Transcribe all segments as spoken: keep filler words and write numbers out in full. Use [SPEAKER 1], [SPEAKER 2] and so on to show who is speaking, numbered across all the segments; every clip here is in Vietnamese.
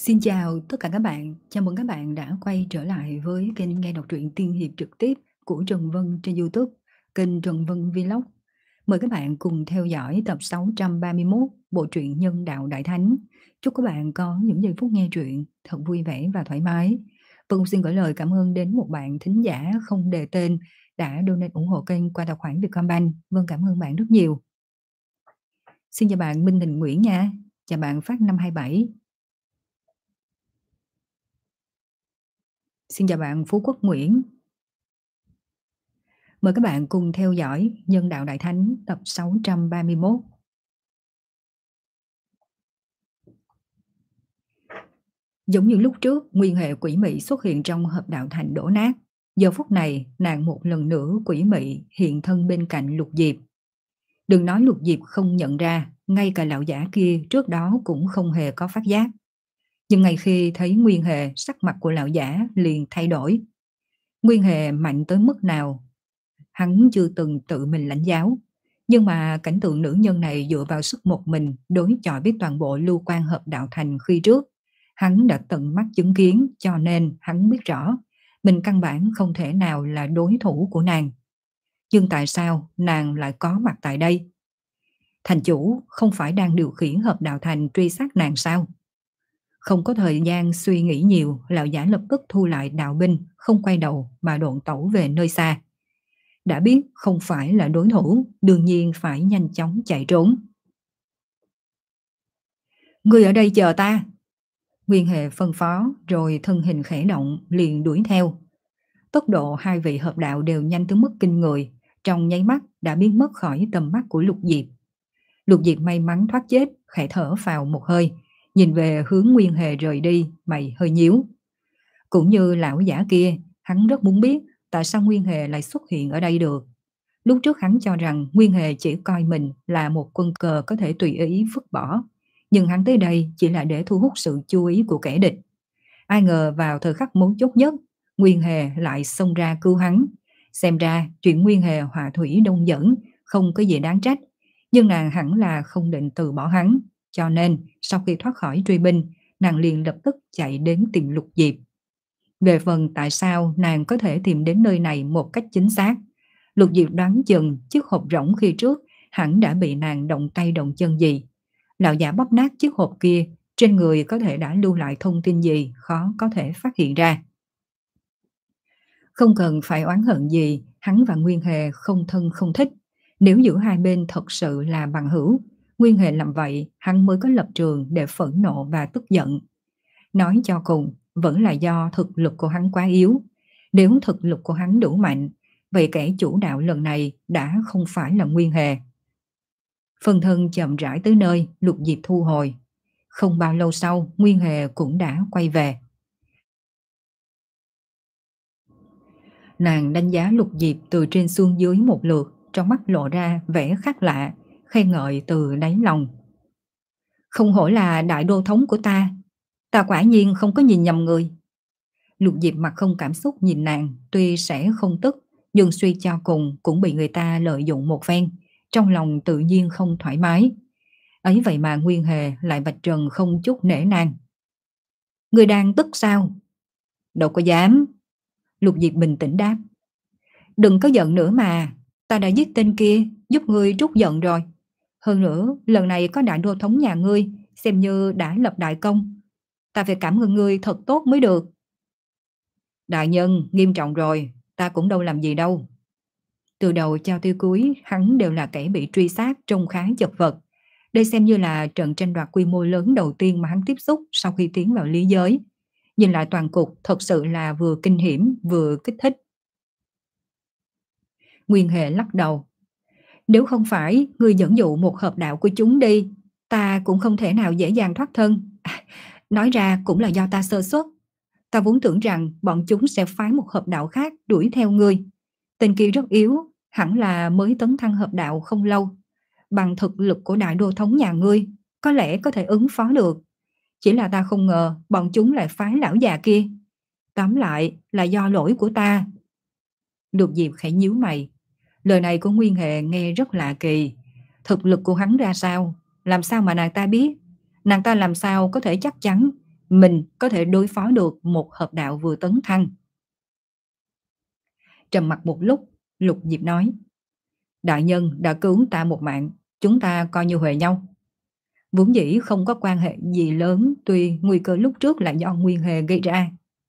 [SPEAKER 1] Xin chào tất cả các bạn, chào mừng các bạn đã quay trở lại với kênh nghe đọc truyện tiên hiệp trực tiếp của Trần Vân trên YouTube, kênh Trần Vân Vlog. Mời các bạn cùng theo dõi tập sáu trăm ba mươi mốt bộ truyện Nhân Đạo Đại Thánh. Chúc các bạn có những giây phút nghe truyện thật vui vẻ và thoải mái. Và cũng xin gửi lời cảm ơn đến một bạn thính giả không đề tên đã donate ủng hộ kênh qua tài khoản Vietcombank. Vâng, cảm ơn bạn rất nhiều. Xin chào bạn Minh Đình Nguyễn nha, chào bạn Phát năm hai bảy. Xin chào bạn Phú Quốc Nguyễn. Mời các bạn cùng theo dõi Nhân Đạo Đại Thánh tập sáu trăm ba mươi mốt. Giống như lúc trước, nguyên hệ quỷ mị xuất hiện trong hợp đạo thành đổ nát. Giờ phút này, nàng một lần nữa quỷ mị hiện thân bên cạnh Lục Diệp. Đừng nói Lục Diệp không nhận ra, ngay cả lão giả kia trước đó cũng không hề có phát giác. Nhưng ngay khi thấy Nguyên Hề, sắc mặt của lão giả liền thay đổi. Nguyên Hề mạnh tới mức nào hắn chưa từng tự mình lãnh giáo, nhưng mà cảnh tượng nữ nhân này dựa vào sức một mình đối chọi với toàn bộ lưu quan hợp đạo thành khi trước, hắn đã tận mắt chứng kiến, cho nên hắn biết rõ mình căn bản không thể nào là đối thủ của nàng. Nhưng tại sao nàng lại có mặt tại đây? Thành chủ không phải đang điều khiển hợp đạo thành truy sát nàng sao? Không có thời gian suy nghĩ nhiều, lão giả lập tức thu lại đạo binh, không quay đầu mà độn tẩu về nơi xa. Đã biết không phải là đối thủ, đương nhiên phải nhanh chóng chạy trốn. Ngươi ở đây chờ ta. Nguyên Hề phân phó, rồi thân hình khẽ động liền đuổi theo. Tốc độ hai vị hợp đạo đều nhanh tới mức kinh người, trong nháy mắt đã biến mất khỏi tầm mắt của Lục Diệp. Lục Diệp may mắn thoát chết, khẽ thở vào một hơi, nhìn về hướng Nguyên Hề rời đi, mày hơi nhíu. Cũng như lão giả kia, hắn rất muốn biết tại sao Nguyên Hề lại xuất hiện ở đây được. Lúc trước hắn cho rằng Nguyên Hề chỉ coi mình là một quân cờ có thể tùy ý vứt bỏ, nhưng hắn tới đây chỉ là để thu hút sự chú ý của kẻ địch. Ai ngờ vào thời khắc mấu chốt nhất, Nguyên Hề lại xông ra cứu hắn. Xem ra chuyện Nguyên Hề họa thủy đông dẫn không có gì đáng trách, nhưng nàng hẳn là không định từ bỏ hắn, cho nên sau khi thoát khỏi truy binh, nàng liền lập tức chạy đến tìm Lục Diệp. Về phần tại sao nàng có thể tìm đến nơi này một cách chính xác, Lục Diệp đoán chừng chiếc hộp rỗng khi trước hẳn đã bị nàng động tay động chân gì. Lão giả bóp nát chiếc hộp kia, trên người có thể đã lưu lại thông tin gì khó có thể phát hiện ra. Không cần phải oán hận gì, hắn và Nguyên Hề không thân không thích. Nếu giữa hai bên thật sự là bằng hữu, Nguyên Hề làm vậy hắn mới có lập trường để phẫn nộ và tức giận. Nói cho cùng, vẫn là do thực lực của hắn quá yếu. Nếu thực lực của hắn đủ mạnh, vậy kẻ chủ đạo lần này đã không phải là Nguyên Hề. Phân thân chậm rãi tới nơi, Lục Diệp thu hồi. Không bao lâu sau, Nguyên Hề cũng đã quay về. Nàng đánh giá Lục Diệp từ trên xuống dưới một lượt, trong mắt lộ ra vẻ khác lạ, khen ngợi từ đáy lòng. Không hổ là đại đô thống của ta, ta quả nhiên không có nhìn nhầm người. Lục Diệp mặt không cảm xúc nhìn nàng, tuy sẽ không tức, nhưng suy cho cùng cũng bị người ta lợi dụng một phen, trong lòng tự nhiên không thoải mái. Ấy vậy mà Nguyên Hề lại vạch trần không chút nể nang. Người đang tức sao? Đâu có dám. Lục Diệp bình tĩnh đáp. Đừng có giận nữa mà, ta đã giết tên kia, giúp ngươi trút giận rồi. Hơn nữa, lần này có đại đô thống nhà ngươi, xem như đã lập đại công. Ta phải cảm ơn ngươi thật tốt mới được. Đại nhân, nghiêm trọng rồi, ta cũng đâu làm gì đâu. Từ đầu cho tới cuối, hắn đều là kẻ bị truy sát trông khá chật vật. Đây xem như là trận tranh đoạt quy mô lớn đầu tiên mà hắn tiếp xúc sau khi tiến vào lý giới. Nhìn lại toàn cục thật sự là vừa kinh hiểm vừa kích thích. Nguyên Hề lắc đầu. Nếu không phải ngươi dẫn dụ một hợp đạo của chúng đi, ta cũng không thể nào dễ dàng thoát thân. À, nói ra cũng là do ta sơ suất. Ta vốn tưởng rằng bọn chúng sẽ phái một hợp đạo khác đuổi theo ngươi. Tên kia rất yếu, hẳn là mới tấn thăng hợp đạo không lâu. Bằng thực lực của đại đô thống nhà ngươi, có lẽ có thể ứng phó được. Chỉ là ta không ngờ bọn chúng lại phái lão già kia. Tóm lại là do lỗi của ta. Lục Diệp khẽ nhíu mày. Lời này của Nguyên Hề nghe rất lạ kỳ. Thực lực của hắn ra sao? Làm sao mà nàng ta biết? Nàng ta làm sao có thể chắc chắn mình có thể đối phó được một hợp đạo vừa tấn thăng. Trầm mặc một lúc, Lục Diệp nói, đại nhân đã cứu ta một mạng, chúng ta coi như huề nhau. Vốn dĩ không có quan hệ gì lớn, tuy nguy cơ lúc trước là do Nguyên Hề gây ra.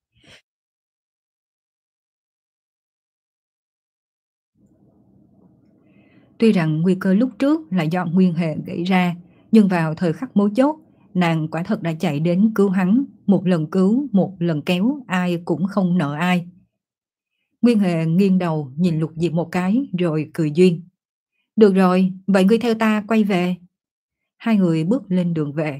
[SPEAKER 1] Tuy rằng nguy cơ lúc trước là do Nguyên Hề gây ra, nhưng vào thời khắc mấu chốt, nàng quả thật đã chạy đến cứu hắn, một lần cứu, một lần kéo, ai cũng không nợ ai. Nguyên Hề nghiêng đầu nhìn Lục Diệp một cái rồi cười duyên. Được rồi, vậy ngươi theo ta quay về. Hai người bước lên đường về.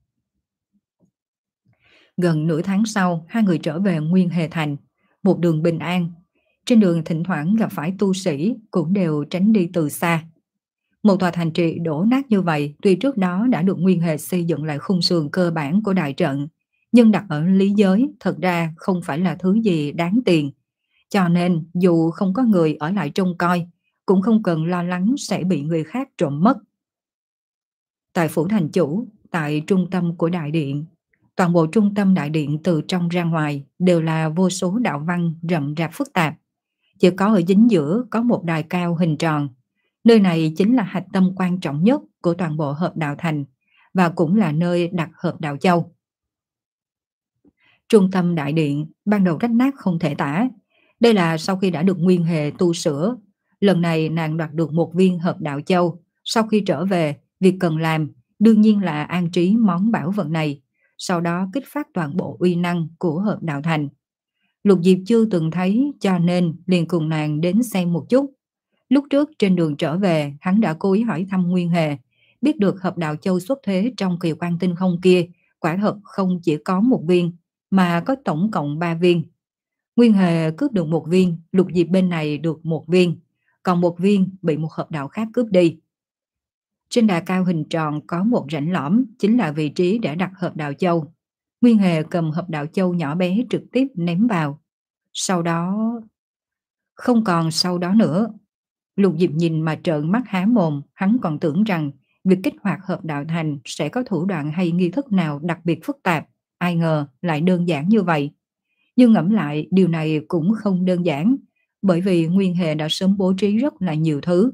[SPEAKER 1] Gần nửa tháng sau, hai người trở về Nguyên Hề Thành, một đường bình an. Trên đường thỉnh thoảng gặp phải tu sĩ cũng đều tránh đi từ xa. Một tòa thành trì đổ nát như vậy, tuy trước đó đã được Nguyên Hề xây dựng lại khung sườn cơ bản của đại trận, nhưng đặt ở lý giới thật ra không phải là thứ gì đáng tiền. Cho nên dù không có người ở lại trông coi, cũng không cần lo lắng sẽ bị người khác trộm mất. Tại phủ thành chủ, tại trung tâm của đại điện, toàn bộ trung tâm đại điện từ trong ra ngoài đều là vô số đạo văn rậm rạp phức tạp. Chỉ có ở chính giữa có một đài cao hình tròn. Nơi này chính là hạch tâm quan trọng nhất của toàn bộ hợp đạo thành và cũng là nơi đặt hợp đạo châu. Trung tâm đại điện ban đầu rách nát không thể tả. Đây là sau khi đã được Nguyên Hề tu sửa. Lần này nàng đoạt được một viên hợp đạo châu. Sau khi trở về, việc cần làm đương nhiên là an trí món bảo vật này, sau đó kích phát toàn bộ uy năng của hợp đạo thành. Lục Diệp chưa từng thấy cho nên liền cùng nàng đến xem một chút. Lúc trước trên đường trở về, hắn đã cố ý hỏi thăm Nguyên Hề, biết được hợp đạo châu xuất thế trong kỳ quan tinh không kia, quả thật không chỉ có một viên, mà có tổng cộng ba viên. Nguyên Hề cướp được một viên, Lục Diệp bên này được một viên, còn một viên bị một hợp đạo khác cướp đi. Trên đà cao hình tròn có một rãnh lõm, chính là vị trí để đặt hợp đạo châu. Nguyên Hề cầm hợp đạo châu nhỏ bé trực tiếp ném vào. Sau đó... Không còn sau đó nữa. Lục Diệp nhìn mà trợn mắt há mồm, hắn còn tưởng rằng việc kích hoạt hợp đạo thành sẽ có thủ đoạn hay nghi thức nào đặc biệt phức tạp, ai ngờ lại đơn giản như vậy. Nhưng ngẫm lại điều này cũng không đơn giản, bởi vì Nguyên Hề đã sớm bố trí rất là nhiều thứ.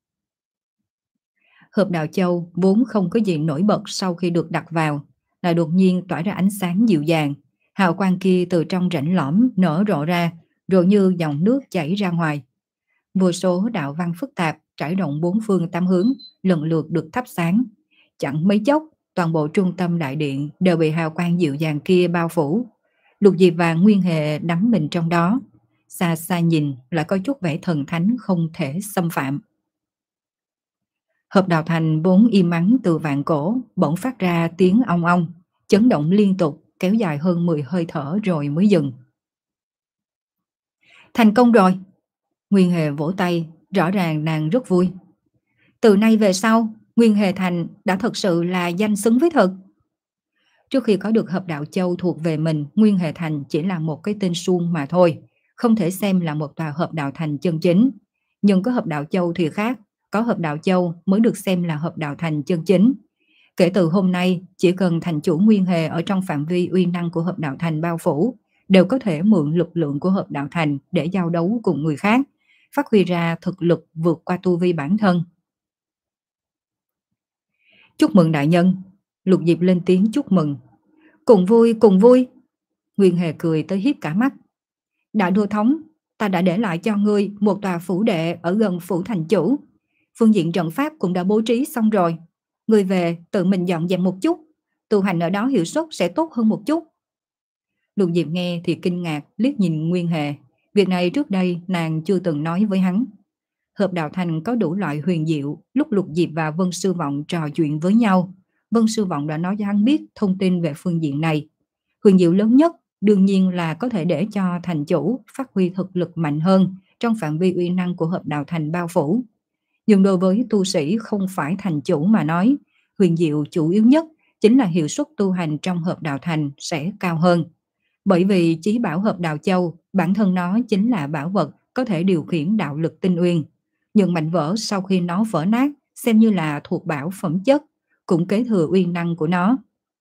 [SPEAKER 1] Hợp đạo châu vốn không có gì nổi bật sau khi được đặt vào, lại đột nhiên tỏa ra ánh sáng dịu dàng, hào quang kia từ trong rãnh lõm nở rộ ra, rồi như dòng nước chảy ra ngoài. Vô số đạo văn phức tạp trải rộng bốn phương tám hướng, lần lượt được thắp sáng. Chẳng mấy chốc, toàn bộ trung tâm đại điện đều bị hào quang dịu dàng kia bao phủ. Lục Diệp và Nguyên Hề đắm mình trong đó. Xa xa nhìn lại có chút vẻ thần thánh không thể xâm phạm. Hợp đạo thành vốn im ắng từ vạn cổ, bỗng phát ra tiếng ong ong, chấn động liên tục, kéo dài hơn mười hơi thở rồi mới dừng. Thành công rồi! Nguyên Hề vỗ tay, rõ ràng nàng rất vui. Từ nay về sau, Nguyên Hề Thành đã thật sự là danh xứng với thực. Trước khi có được hợp đạo châu thuộc về mình, Nguyên Hề Thành chỉ là một cái tên suông mà thôi, không thể xem là một tòa hợp đạo thành chân chính. Nhưng có hợp đạo châu thì khác, có hợp đạo châu mới được xem là hợp đạo thành chân chính. Kể từ hôm nay, chỉ cần thành chủ Nguyên Hề ở trong phạm vi uy năng của hợp đạo thành bao phủ, đều có thể mượn lực lượng của hợp đạo thành để giao đấu cùng người khác, phát huy ra thực lực vượt qua tu vi bản thân. Chúc mừng đại nhân! Lục Diệp lên tiếng chúc mừng. Cùng vui, cùng vui! Nguyên Hề cười tới hiếp cả mắt. Đại đô thống, ta đã để lại cho ngươi một tòa phủ đệ ở gần phủ thành chủ. Phương diện trận pháp cũng đã bố trí xong rồi. Ngươi về tự mình dọn dẹp một chút, tu hành ở đó hiệu suất sẽ tốt hơn một chút. Lục Diệp nghe thì kinh ngạc liếc nhìn Nguyên Hề. Việc này trước đây nàng chưa từng nói với hắn. Hợp đạo thành có đủ loại huyền diệu. Lúc Lục Diệp và Vân Sư Vọng trò chuyện với nhau, Vân Sư Vọng đã nói cho hắn biết thông tin về phương diện này. Huyền diệu lớn nhất đương nhiên là có thể để cho thành chủ phát huy thực lực mạnh hơn trong phạm vi uy năng của hợp đạo thành bao phủ. Nhưng đối với tu sĩ không phải thành chủ mà nói, huyền diệu chủ yếu nhất chính là hiệu suất tu hành trong hợp đạo thành sẽ cao hơn. Bởi vì chí bảo hợp đạo châu, bản thân nó chính là bảo vật có thể điều khiển đạo lực tinh uyên. Nhưng mảnh vỡ sau khi nó vỡ nát, xem như là thuộc bảo phẩm chất, cũng kế thừa uy năng của nó.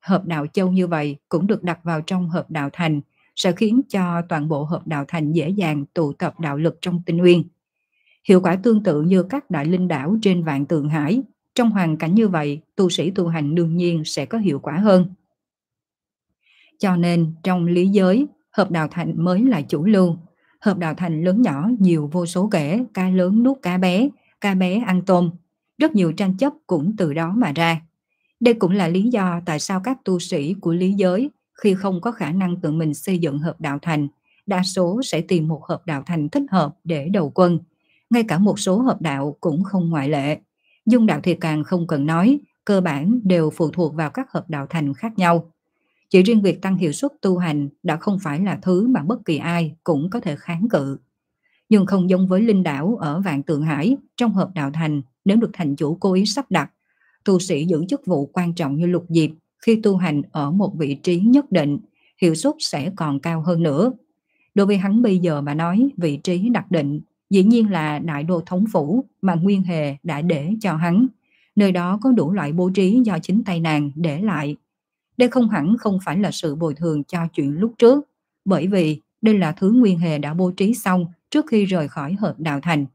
[SPEAKER 1] hợp đạo châu như vậy cũng được đặt vào trong hợp đạo thành, sẽ khiến cho toàn bộ hợp đạo thành dễ dàng tụ tập đạo lực trong tinh nguyên. Hiệu quả tương tự như các đại linh đảo trên vạn tượng hải, trong hoàn cảnh như vậy, tu sĩ tu hành đương nhiên sẽ có hiệu quả hơn. Cho nên, trong lý giới, hợp đạo thành mới là chủ lưu. Hợp đạo thành lớn nhỏ nhiều vô số kể, cá lớn nuốt cá bé, cá bé ăn tôm. Rất nhiều tranh chấp cũng từ đó mà ra. Đây cũng là lý do tại sao các tu sĩ của lý giới khi không có khả năng tự mình xây dựng hợp đạo thành, đa số sẽ tìm một hợp đạo thành thích hợp để đầu quân. Ngay cả một số hợp đạo cũng không ngoại lệ. Dung đạo thì càng không cần nói, cơ bản đều phụ thuộc vào các hợp đạo thành khác nhau. Chỉ riêng việc tăng hiệu suất tu hành đã không phải là thứ mà bất kỳ ai cũng có thể kháng cự. Nhưng không giống với linh đảo ở Vạn Tượng Hải, trong hợp đạo thành, nếu được thành chủ cố ý sắp đặt, tu sĩ giữ chức vụ quan trọng như Lục Diệp khi tu hành ở một vị trí nhất định, hiệu suất sẽ còn cao hơn nữa. Đối với hắn bây giờ mà nói, vị trí đặc định dĩ nhiên là Đại Đô Thống Phủ mà Nguyên Hề đã để cho hắn. Nơi đó có đủ loại bố trí do chính tay nàng để lại. Đây không hẳn không phải là sự bồi thường cho chuyện lúc trước, bởi vì đây là thứ Nguyên Hề đã bố trí xong trước khi rời khỏi hợp đạo thành.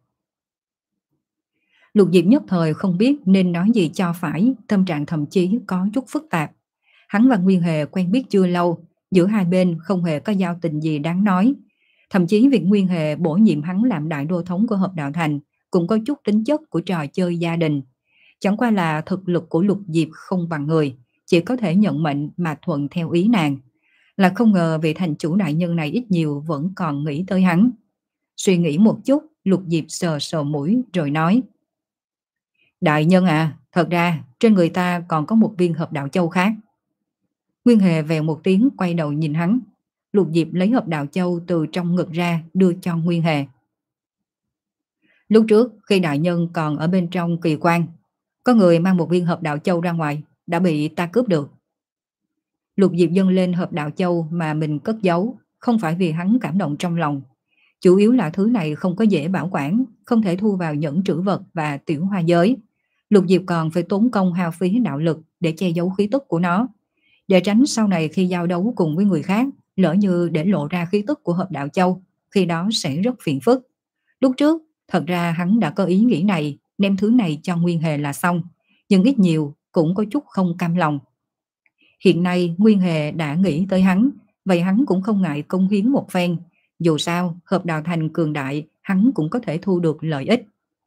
[SPEAKER 1] Lục Diệp nhất thời không biết nên nói gì cho phải, tâm trạng thậm chí có chút phức tạp. Hắn và Nguyên Hề quen biết chưa lâu, giữa hai bên không hề có giao tình gì đáng nói. Thậm chí việc Nguyên Hề bổ nhiệm hắn làm đại đô thống của hợp đạo thành cũng có chút tính chất của trò chơi gia đình. Chẳng qua là thực lực của Lục Diệp không bằng người, chỉ có thể nhận mệnh mà thuận theo ý nàng. Là không ngờ vị thành chủ đại nhân này ít nhiều vẫn còn nghĩ tới hắn. Suy nghĩ một chút, Lục Diệp sờ sờ mũi rồi nói: Đại nhân à, thật ra trên người ta còn có một viên hợp đạo châu khác. Nguyên Hề vèo một tiếng quay đầu nhìn hắn. Lục Diệp lấy hợp đạo châu từ trong ngực ra đưa cho Nguyên Hề. Lúc trước khi đại nhân còn ở bên trong kỳ quan, có người mang một viên hợp đạo châu ra ngoài, đã bị ta cướp được. Lục Diệp dâng lên hợp đạo châu mà mình cất giấu, không phải vì hắn cảm động trong lòng. Chủ yếu là thứ này không có dễ bảo quản, không thể thu vào nhẫn trữ vật và tiểu hoa giới. Lục Diệp còn phải tốn công hao phí đạo lực để che giấu khí tức của nó, để tránh sau này khi giao đấu cùng với người khác, lỡ như để lộ ra khí tức của hợp đạo châu, khi đó sẽ rất phiền phức. Lúc trước, thật ra hắn đã có ý nghĩ này, đem thứ này cho Nguyên Hề là xong, nhưng ít nhiều cũng có chút không cam lòng. Hiện nay Nguyên Hề đã nghĩ tới hắn, vậy hắn cũng không ngại công hiến một phen. Dù sao, hợp đạo thành cường đại, hắn cũng có thể thu được lợi ích.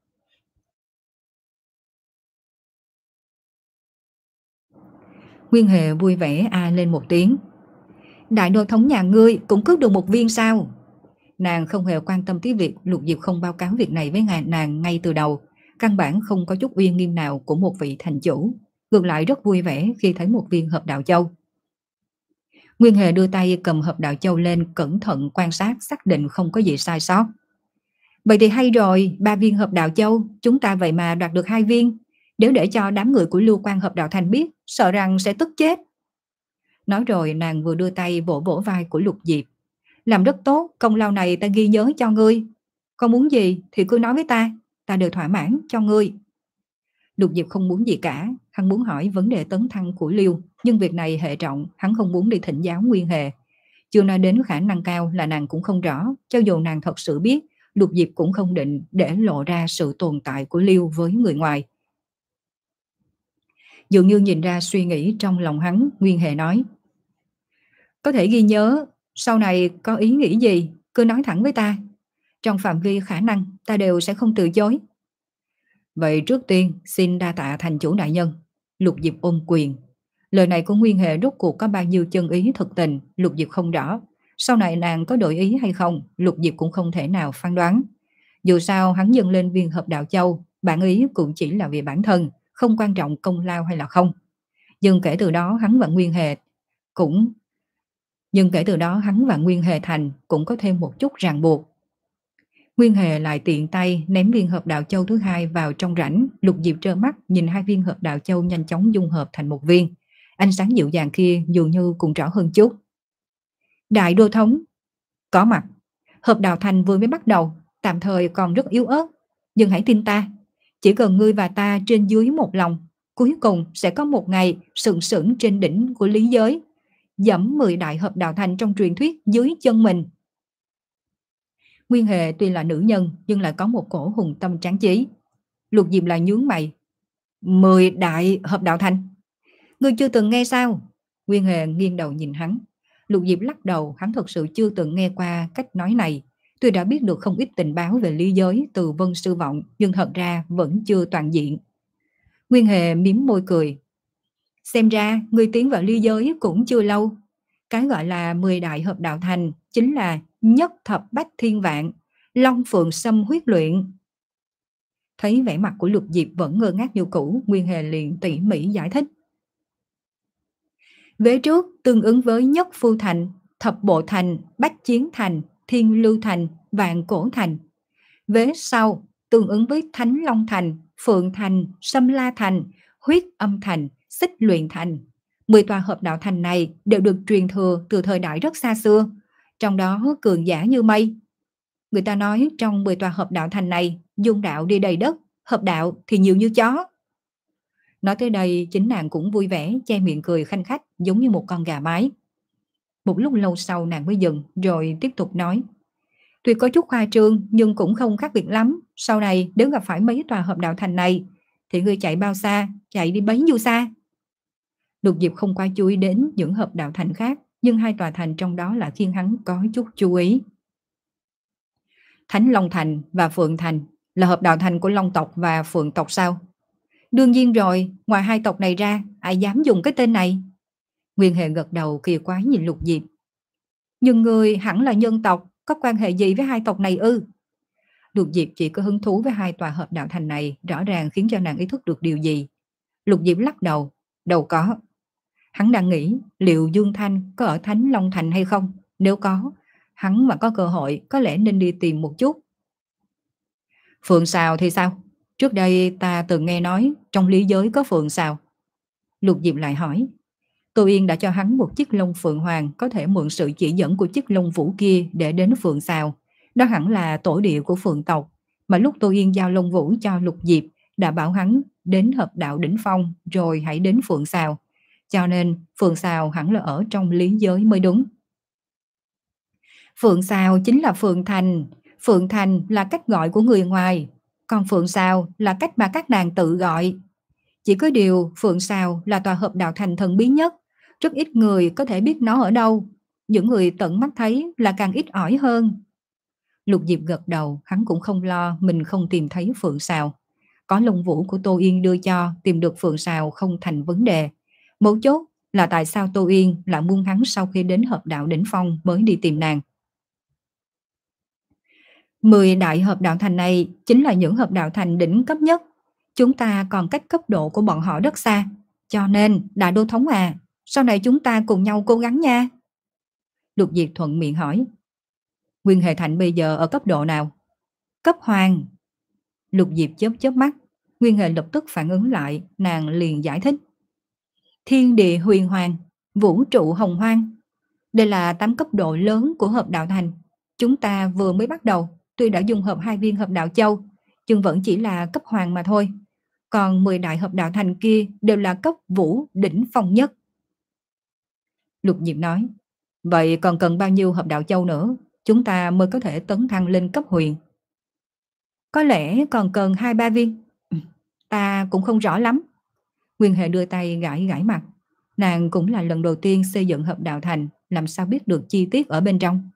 [SPEAKER 1] Nguyên Hề vui vẻ a lên một tiếng. Đại đô thống nhà ngươi cũng cướp được một viên sao? Nàng không hề quan tâm tới việc Lục Diệp không báo cáo việc này với nàng ngay từ đầu. Căn bản không có chút uy nghiêm nào của một vị thành chủ. Ngược lại rất vui vẻ khi thấy một viên hợp đạo châu. Nguyên Hề đưa tay cầm hợp đạo châu lên, cẩn thận quan sát, xác định không có gì sai sót. Vậy thì hay rồi, ba viên hợp đạo châu, chúng ta vậy mà đoạt được hai viên. Nếu để cho đám người của Lưu Quan hợp đạo thành biết, sợ rằng sẽ tức chết. Nói rồi nàng vừa đưa tay vỗ vỗ vai của Lục Diệp. Làm rất tốt, công lao này ta ghi nhớ cho ngươi. Con muốn gì thì cứ nói với ta, ta đều thỏa mãn cho ngươi. Lục Diệp không muốn gì cả, hắn muốn hỏi vấn đề tấn thăng của Liêu, nhưng việc này hệ trọng, hắn không muốn đi thỉnh giáo Nguyên Hề. Chưa nói đến khả năng cao là nàng cũng không rõ, cho dù nàng thật sự biết, Lục Diệp cũng không định để lộ ra sự tồn tại của Liêu với người ngoài. Dường như nhìn ra suy nghĩ trong lòng hắn, Nguyên Hề nói: Có thể ghi nhớ, sau này có ý nghĩ gì, cứ nói thẳng với ta. Trong phạm vi khả năng, ta đều sẽ không từ chối. Vậy trước tiên, xin đa tạ thành chủ đại nhân. Lục Diệp ôm quyền. Lời này của Nguyên Hề rốt cuộc có bao nhiêu chân ý thực tình, Lục Diệp không rõ. Sau này nàng có đổi ý hay không, Lục Diệp cũng không thể nào phán đoán. Dù sao hắn dâng lên viên hợp đạo châu, bản ý cũng chỉ là vì bản thân, không quan trọng công lao hay là không. Nhưng kể từ đó hắn và Nguyên Hề cũng Nhưng kể từ đó hắn và Nguyên Hề Thành cũng có thêm một chút ràng buộc. Nguyên Hề lại tiện tay ném viên hợp đạo châu thứ hai vào trong rãnh. Lục Diệp trơ mắt nhìn hai viên hợp đạo châu nhanh chóng dung hợp thành một viên. Ánh sáng dịu dàng kia dường như cũng rõ hơn chút. Đại đô thống có mặt. Hợp đạo thành vừa mới bắt đầu, tạm thời còn rất yếu ớt. Nhưng hãy tin ta, chỉ cần ngươi và ta trên dưới một lòng, cuối cùng sẽ có một ngày sừng sững trên đỉnh của lý giới, dẫm mười đại hợp đạo thành trong truyền thuyết dưới chân mình. Nguyên Hề tuy là nữ nhân nhưng lại có một cổ hùng tâm tráng chí. Lục Diệp lại nhướng mày. Mười đại hợp đạo thành? Ngươi chưa từng nghe sao? Nguyên Hề nghiêng đầu nhìn hắn. Lục Diệp lắc đầu, hắn thật sự chưa từng nghe qua cách nói này. Tuy đã biết được không ít tình báo về lý giới từ Vân Sư Vọng, nhưng thật ra vẫn chưa toàn diện. Nguyên Hề mím môi cười. Xem ra ngươi tiến vào lý giới cũng chưa lâu. Cái gọi là mười đại hợp đạo thành chính là nhất thập bách thiên vạn, long phượng xâm huyết luyện. Thấy vẻ mặt của Lục Diệp vẫn ngơ ngác như cũ, Nguyên Hề liền tỉ mỉ giải thích. Vế trước tương ứng với nhất phu thành, thập bộ thành, bách chiến thành, thiên lưu thành, vạn cổ thành. Vế sau tương ứng với thánh long thành, phượng thành, sâm la thành, huyết âm thành, xích luyện thành. Mười tòa hợp đạo thành này đều được truyền thừa từ thời đại rất xa xưa, trong đó cường giả như mây. Người ta nói trong mười tòa hợp đạo thành này, dung đạo đi đầy đất, hợp đạo thì nhiều như chó. Nói tới đây, chính nàng cũng vui vẻ, che miệng cười khanh khách giống như một con gà mái. Một lúc lâu sau nàng mới dừng, rồi tiếp tục nói. Tuy có chút khoa trương, nhưng cũng không khác biệt lắm. Sau này nếu gặp phải mấy tòa hợp đạo thành này, thì ngươi chạy bao xa, chạy đi bấy nhiêu xa. Lục Diệp không quá chú ý đến những hợp đạo thành khác, nhưng hai tòa thành trong đó là khiến hắn có chút chú ý. Thánh Long Thành và Phượng Thành là hợp đạo thành của Long tộc và Phượng tộc sao? Đương nhiên rồi, ngoài hai tộc này ra, ai dám dùng cái tên này? Nguyên Hề gật đầu kỳ quái nhìn Lục Diệp. Nhưng người hẳn là nhân tộc, có quan hệ gì với hai tộc này ư? Lục Diệp chỉ có hứng thú với hai tòa hợp đạo thành này, rõ ràng khiến cho nàng ý thức được điều gì. Lục Diệp lắc đầu, đâu có. Hắn đang nghĩ liệu Dương Thanh có ở Thánh Long Thành hay không? Nếu có, hắn mà có cơ hội có lẽ nên đi tìm một chút. Phượng Sào thì sao? Trước đây ta từng nghe nói trong lý giới có Phượng Sào. Lục Diệp lại hỏi. Tô Yên đã cho hắn một chiếc lông Phượng Hoàng, có thể mượn sự chỉ dẫn của chiếc lông vũ kia để đến Phượng Sào. Đó hẳn là tổ địa của Phượng tộc. Mà lúc Tô Yên giao lông vũ cho Lục Diệp, đã bảo hắn đến hợp đạo đỉnh phong rồi hãy đến Phượng Sào. Cho nên Phượng Sào hẳn là ở trong lý giới mới đúng. Phượng Sào chính là Phượng Thành. Phượng Thành là cách gọi của người ngoài. Còn Phượng Sào là cách mà các nàng tự gọi. Chỉ có điều Phượng Sào là tòa hợp đạo thành thần bí nhất. Rất ít người có thể biết nó ở đâu. Những người tận mắt thấy là càng ít ỏi hơn. Lục Diệp gật đầu, hắn cũng không lo mình không tìm thấy Phượng Sào. Có lông vũ của Tô Yên đưa cho, tìm được Phượng Sào không thành vấn đề. Mấu chốt là tại sao Tô Yên lại muốn hắn sau khi đến hợp đạo đỉnh phong mới đi tìm nàng. Mười đại hợp đạo thành này chính là những hợp đạo thành đỉnh cấp nhất. Chúng ta còn cách cấp độ của bọn họ rất xa. Cho nên, Đại Đô Thống à, sau này chúng ta cùng nhau cố gắng nha. Lục Diệp thuận miệng hỏi. Nguyên Hệ Thành bây giờ ở cấp độ nào? Cấp hoàng. Lục Diệp chớp chớp mắt. Nguyên Hệ lập tức phản ứng lại, nàng liền giải thích. Thiên địa huyền hoàng, vũ trụ hồng hoang. Đây là tám cấp độ lớn của hợp đạo thành. Chúng ta vừa mới bắt đầu, tuy đã dùng hợp hai viên hợp đạo châu, nhưng vẫn chỉ là cấp hoàng mà thôi. Còn mười đại hợp đạo thành kia đều là cấp vũ đỉnh phong nhất. Lục Diệp nói, vậy còn cần bao nhiêu hợp đạo châu nữa, chúng ta mới có thể tấn thăng lên cấp huyền? Có lẽ còn cần hai ba viên. Ta cũng không rõ lắm. Nguyên Hệ đưa tay gãi gãi mặt. Nàng cũng là lần đầu tiên xây dựng hợp đạo thành, làm sao biết được chi tiết ở bên trong.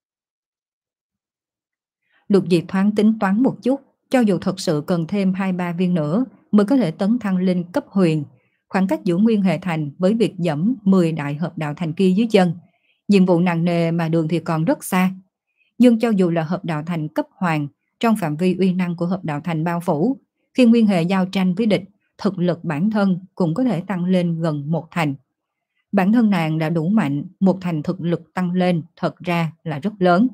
[SPEAKER 1] Lục Diệp thoáng tính toán một chút, cho dù thật sự cần thêm hai ba viên nữa mới có thể tấn thăng lên cấp huyền, khoảng cách giữa Nguyên Hệ Thành với việc dẫm mười đại hợp đạo thành kia dưới chân, nhiệm vụ nặng nề mà đường thì còn rất xa. Nhưng cho dù là hợp đạo thành cấp hoàng, trong phạm vi uy năng của hợp đạo thành bao phủ, khi Nguyên Hệ giao tranh với địch, thực lực bản thân cũng có thể tăng lên gần một thành. Bản thân nàng đã đủ mạnh, một thành thực lực tăng lên thật ra là rất lớn.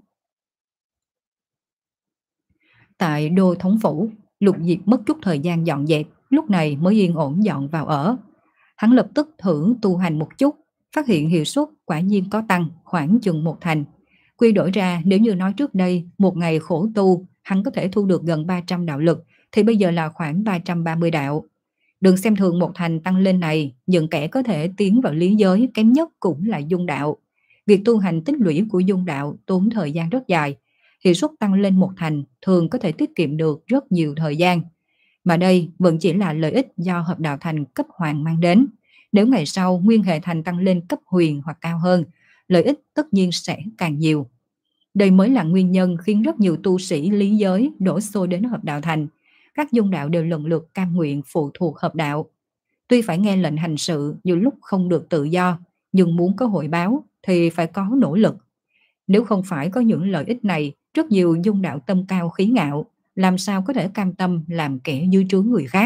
[SPEAKER 1] Tại Đô Thống Phủ, Lục Diệp mất chút thời gian dọn dẹp, lúc này mới yên ổn dọn vào ở. Hắn lập tức thử tu hành một chút, phát hiện hiệu suất quả nhiên có tăng khoảng chừng một thành. Quy đổi ra, nếu như nói trước đây một ngày khổ tu hắn có thể thu được gần ba trăm đạo lực, thì bây giờ là khoảng ba trăm ba mươi đạo. Đừng xem thường một thành tăng lên này, những kẻ có thể tiến vào lý giới kém nhất cũng là dung đạo. Việc tu hành tích lũy của dung đạo tốn thời gian rất dài, hiệu suất tăng lên một thành thường có thể tiết kiệm được rất nhiều thời gian. Mà đây vẫn chỉ là lợi ích do hợp đạo thành cấp hoàng mang đến. Nếu ngày sau nguyên hệ thành tăng lên cấp huyền hoặc cao hơn, lợi ích tất nhiên sẽ càng nhiều. Đây mới là nguyên nhân khiến rất nhiều tu sĩ lý giới đổ xô đến hợp đạo thành. Các dung đạo đều lần lượt cam nguyện phụ thuộc hợp đạo. Tuy phải nghe lệnh hành sự nhiều lúc không được tự do, nhưng muốn có hồi báo thì phải có nỗ lực. Nếu không phải có những lợi ích này, rất nhiều dung đạo tâm cao khí ngạo, làm sao có thể cam tâm làm kẻ dưới trướng người khác.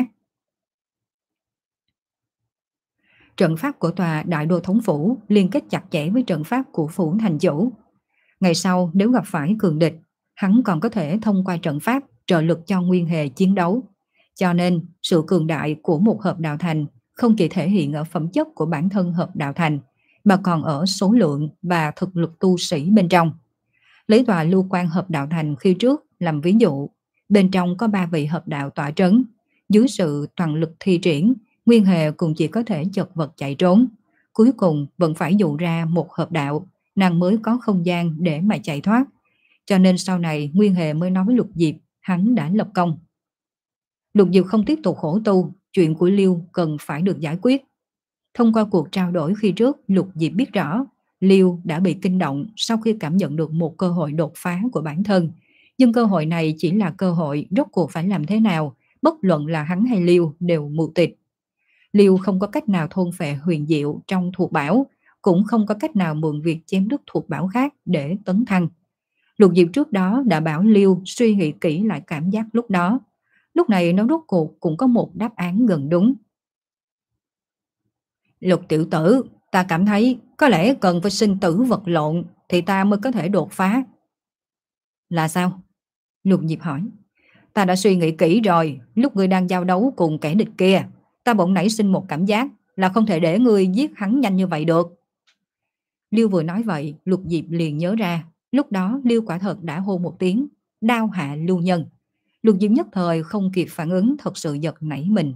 [SPEAKER 1] Trận pháp của tòa Đại Đô Thống Phủ liên kết chặt chẽ với trận pháp của Phủ Thành Chủ. Ngày sau nếu gặp phải cường địch, hắn còn có thể thông qua trận pháp trợ lực cho nguyên hề chiến đấu. Cho nên, sự cường đại của một hợp đạo thành không chỉ thể hiện ở phẩm chất của bản thân hợp đạo thành, mà còn ở số lượng và thực lực tu sĩ bên trong. Lấy tòa Lưu Quan hợp đạo thành khi trước làm ví dụ, bên trong có ba vị hợp đạo tọa trấn, dưới sự toàn lực thi triển, nguyên hề cũng chỉ có thể chật vật chạy trốn. Cuối cùng vẫn phải dụ ra một hợp đạo, nàng mới có không gian để mà chạy thoát. Cho nên sau này Nguyên Hề mới nói với Lục Diệp, hắn đã lập công. Lục Diệp không tiếp tục khổ tu, chuyện của Liêu cần phải được giải quyết. Thông qua cuộc trao đổi khi trước, Lục Diệp biết rõ, Liêu đã bị kinh động sau khi cảm nhận được một cơ hội đột phá của bản thân. Nhưng cơ hội này chỉ là cơ hội, rốt cuộc phải làm thế nào, bất luận là hắn hay Liêu đều mù tịt. Liêu không có cách nào thôn phệ huyền diệu trong thuộc bảo, cũng không có cách nào mượn việc chém đứt thuộc bảo khác để tấn thăng. Lục Diệp trước đó đã bảo Liêu suy nghĩ kỹ lại cảm giác lúc đó. Lúc này nó rốt cuộc cũng có một đáp án gần đúng. Lục tiểu tử, ta cảm thấy có lẽ cần phải sinh tử vật lộn thì ta mới có thể đột phá. Là sao? Lục Diệp hỏi. Ta đã suy nghĩ kỹ rồi, lúc ngươi đang giao đấu cùng kẻ địch kia, ta bỗng nảy sinh một cảm giác là không thể để ngươi giết hắn nhanh như vậy được. Liêu vừa nói vậy, Lục Diệp liền nhớ ra, lúc đó Liêu quả thật đã hô một tiếng, đao hạ lưu nhân. Lục Diệp nhất thời không kịp phản ứng, thật sự giật nảy mình.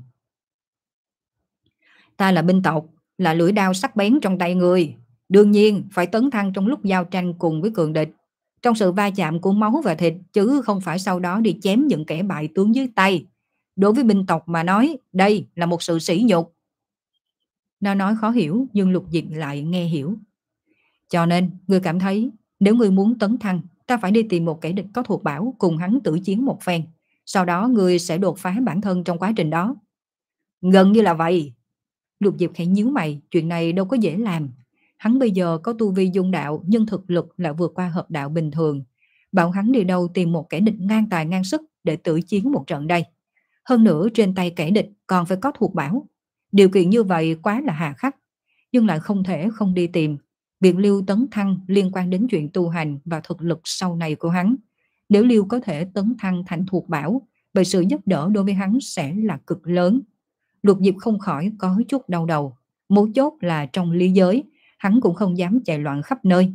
[SPEAKER 1] Ta là binh tộc, là lưỡi đao sắc bén trong tay người, đương nhiên phải tấn thăng trong lúc giao tranh cùng với cường địch, trong sự va chạm của máu và thịt, chứ không phải sau đó đi chém những kẻ bại tướng dưới tay. Đối với binh tộc mà nói, đây là một sự sỉ nhục. Nó nói khó hiểu, nhưng Lục Diệp lại nghe hiểu. Cho nên, ngươi cảm thấy, nếu ngươi muốn tấn thăng, ta phải đi tìm một kẻ địch có thuộc bảo cùng hắn tử chiến một phen. Sau đó ngươi sẽ đột phá bản thân trong quá trình đó. Gần như là vậy. Lục Diệp khẽ nhíu mày, chuyện này đâu có dễ làm. Hắn bây giờ có tu vi dung đạo, nhưng thực lực lại vượt qua hợp đạo bình thường. Bảo hắn đi đâu tìm một kẻ địch ngang tài ngang sức để tử chiến một trận đây. Hơn nữa trên tay kẻ địch còn phải có thuộc bảo. Điều kiện như vậy quá là hà khắc, nhưng lại không thể không đi tìm. Việc Liêu tấn thăng liên quan đến chuyện tu hành và thực lực sau này của hắn. Nếu Liêu có thể tấn thăng thành thuộc bảo, vậy sự giúp đỡ đối với hắn sẽ là cực lớn. Lục Diệp không khỏi có chút đau đầu. Mấu chốt là trong lý giới, hắn cũng không dám chạy loạn khắp nơi.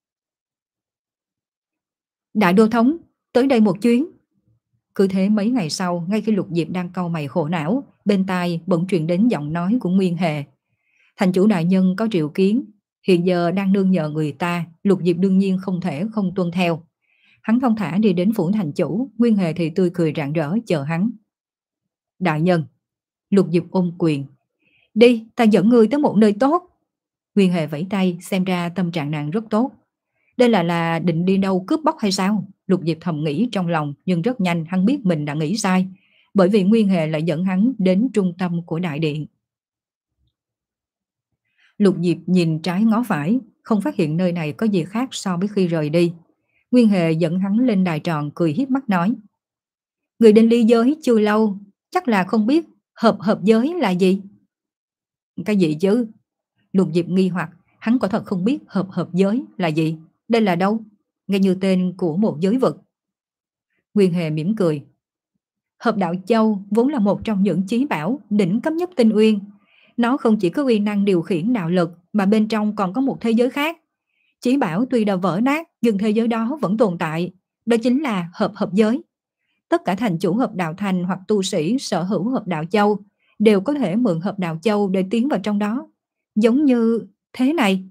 [SPEAKER 1] Đại đô thống, tới đây một chuyến. Cứ thế mấy ngày sau, ngay khi Lục Diệp đang cau mày khổ não, bên tai bỗng truyền đến giọng nói của Nguyên Hề. Thành chủ đại nhân có triệu kiến, hiện giờ đang nương nhờ người ta, Lục Diệp đương nhiên không thể không tuân theo. Hắn thong thả đi đến phủ thành chủ, Nguyên Hề thì tươi cười rạng rỡ chờ hắn. Đại nhân. Lục Diệp ôm quyền. Đi, ta dẫn ngươi tới một nơi tốt. Nguyên Hề vẫy tay, xem ra tâm trạng nàng rất tốt. Đây là là định đi đâu cướp bóc hay sao? Lục Diệp thầm nghĩ trong lòng, nhưng rất nhanh hắn biết mình đã nghĩ sai, bởi vì Nguyên Hề lại dẫn hắn đến trung tâm của đại điện. Lục Diệp nhìn trái ngó phải, không phát hiện nơi này có gì khác so với khi rời đi. Nguyên Hề dẫn hắn lên đài tròn, cười hiếp mắt nói. Người đến ly giới chưa lâu, chắc là không biết hợp hợp giới là gì? Cái gì chứ? Lục Diệp nghi hoặc, hắn quả thật không biết hợp hợp giới là gì. Đây là đâu? Nghe như tên của một giới vực. Nguyên Hề mỉm cười. Hợp đạo châu vốn là một trong những chí bảo đỉnh cấp nhất tinh uyên. Nó không chỉ có uy năng điều khiển đạo lực, mà bên trong còn có một thế giới khác. Chí bảo tuy đã vỡ nát, nhưng thế giới đó vẫn tồn tại. Đó chính là hợp hợp giới. Tất cả thành chủ hợp đạo thành hoặc tu sĩ sở hữu hợp đạo châu đều có thể mượn hợp đạo châu để tiến vào trong đó. Giống như thế này.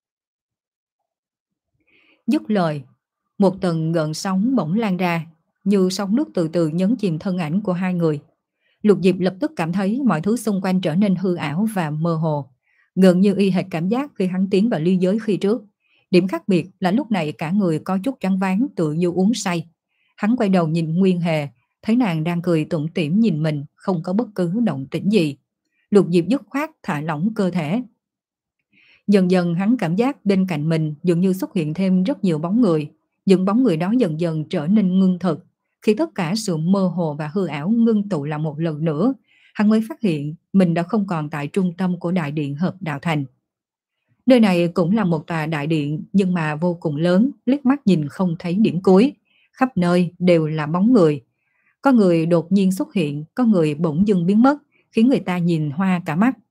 [SPEAKER 1] Dứt lời, một tầng gợn sóng bỗng lan ra, như sóng nước từ từ nhấn chìm thân ảnh của hai người. Lục Diệp lập tức cảm thấy mọi thứ xung quanh trở nên hư ảo và mơ hồ, gần như y hệt cảm giác khi hắn tiến vào ly giới khi trước. Điểm khác biệt là lúc này cả người có chút choáng váng, tựa như uống say. Hắn quay đầu nhìn Nguyên Hề, thấy nàng đang cười tủm tỉm nhìn mình, không có bất cứ động tĩnh gì. Lục Diệp dứt khoát thả lỏng cơ thể. Dần dần hắn cảm giác bên cạnh mình dường như xuất hiện thêm rất nhiều bóng người. Những bóng người đó dần dần trở nên ngưng thực. Khi tất cả sự mơ hồ và hư ảo ngưng tụ lại một lần nữa, hắn mới phát hiện mình đã không còn tại trung tâm của đại điện Hợp Đạo Thành. Nơi này cũng là một tòa đại điện nhưng mà vô cùng lớn, liếc mắt nhìn không thấy điểm cuối. Khắp nơi đều là bóng người. Có người đột nhiên xuất hiện, có người bỗng dưng biến mất, khiến người ta nhìn hoa cả mắt.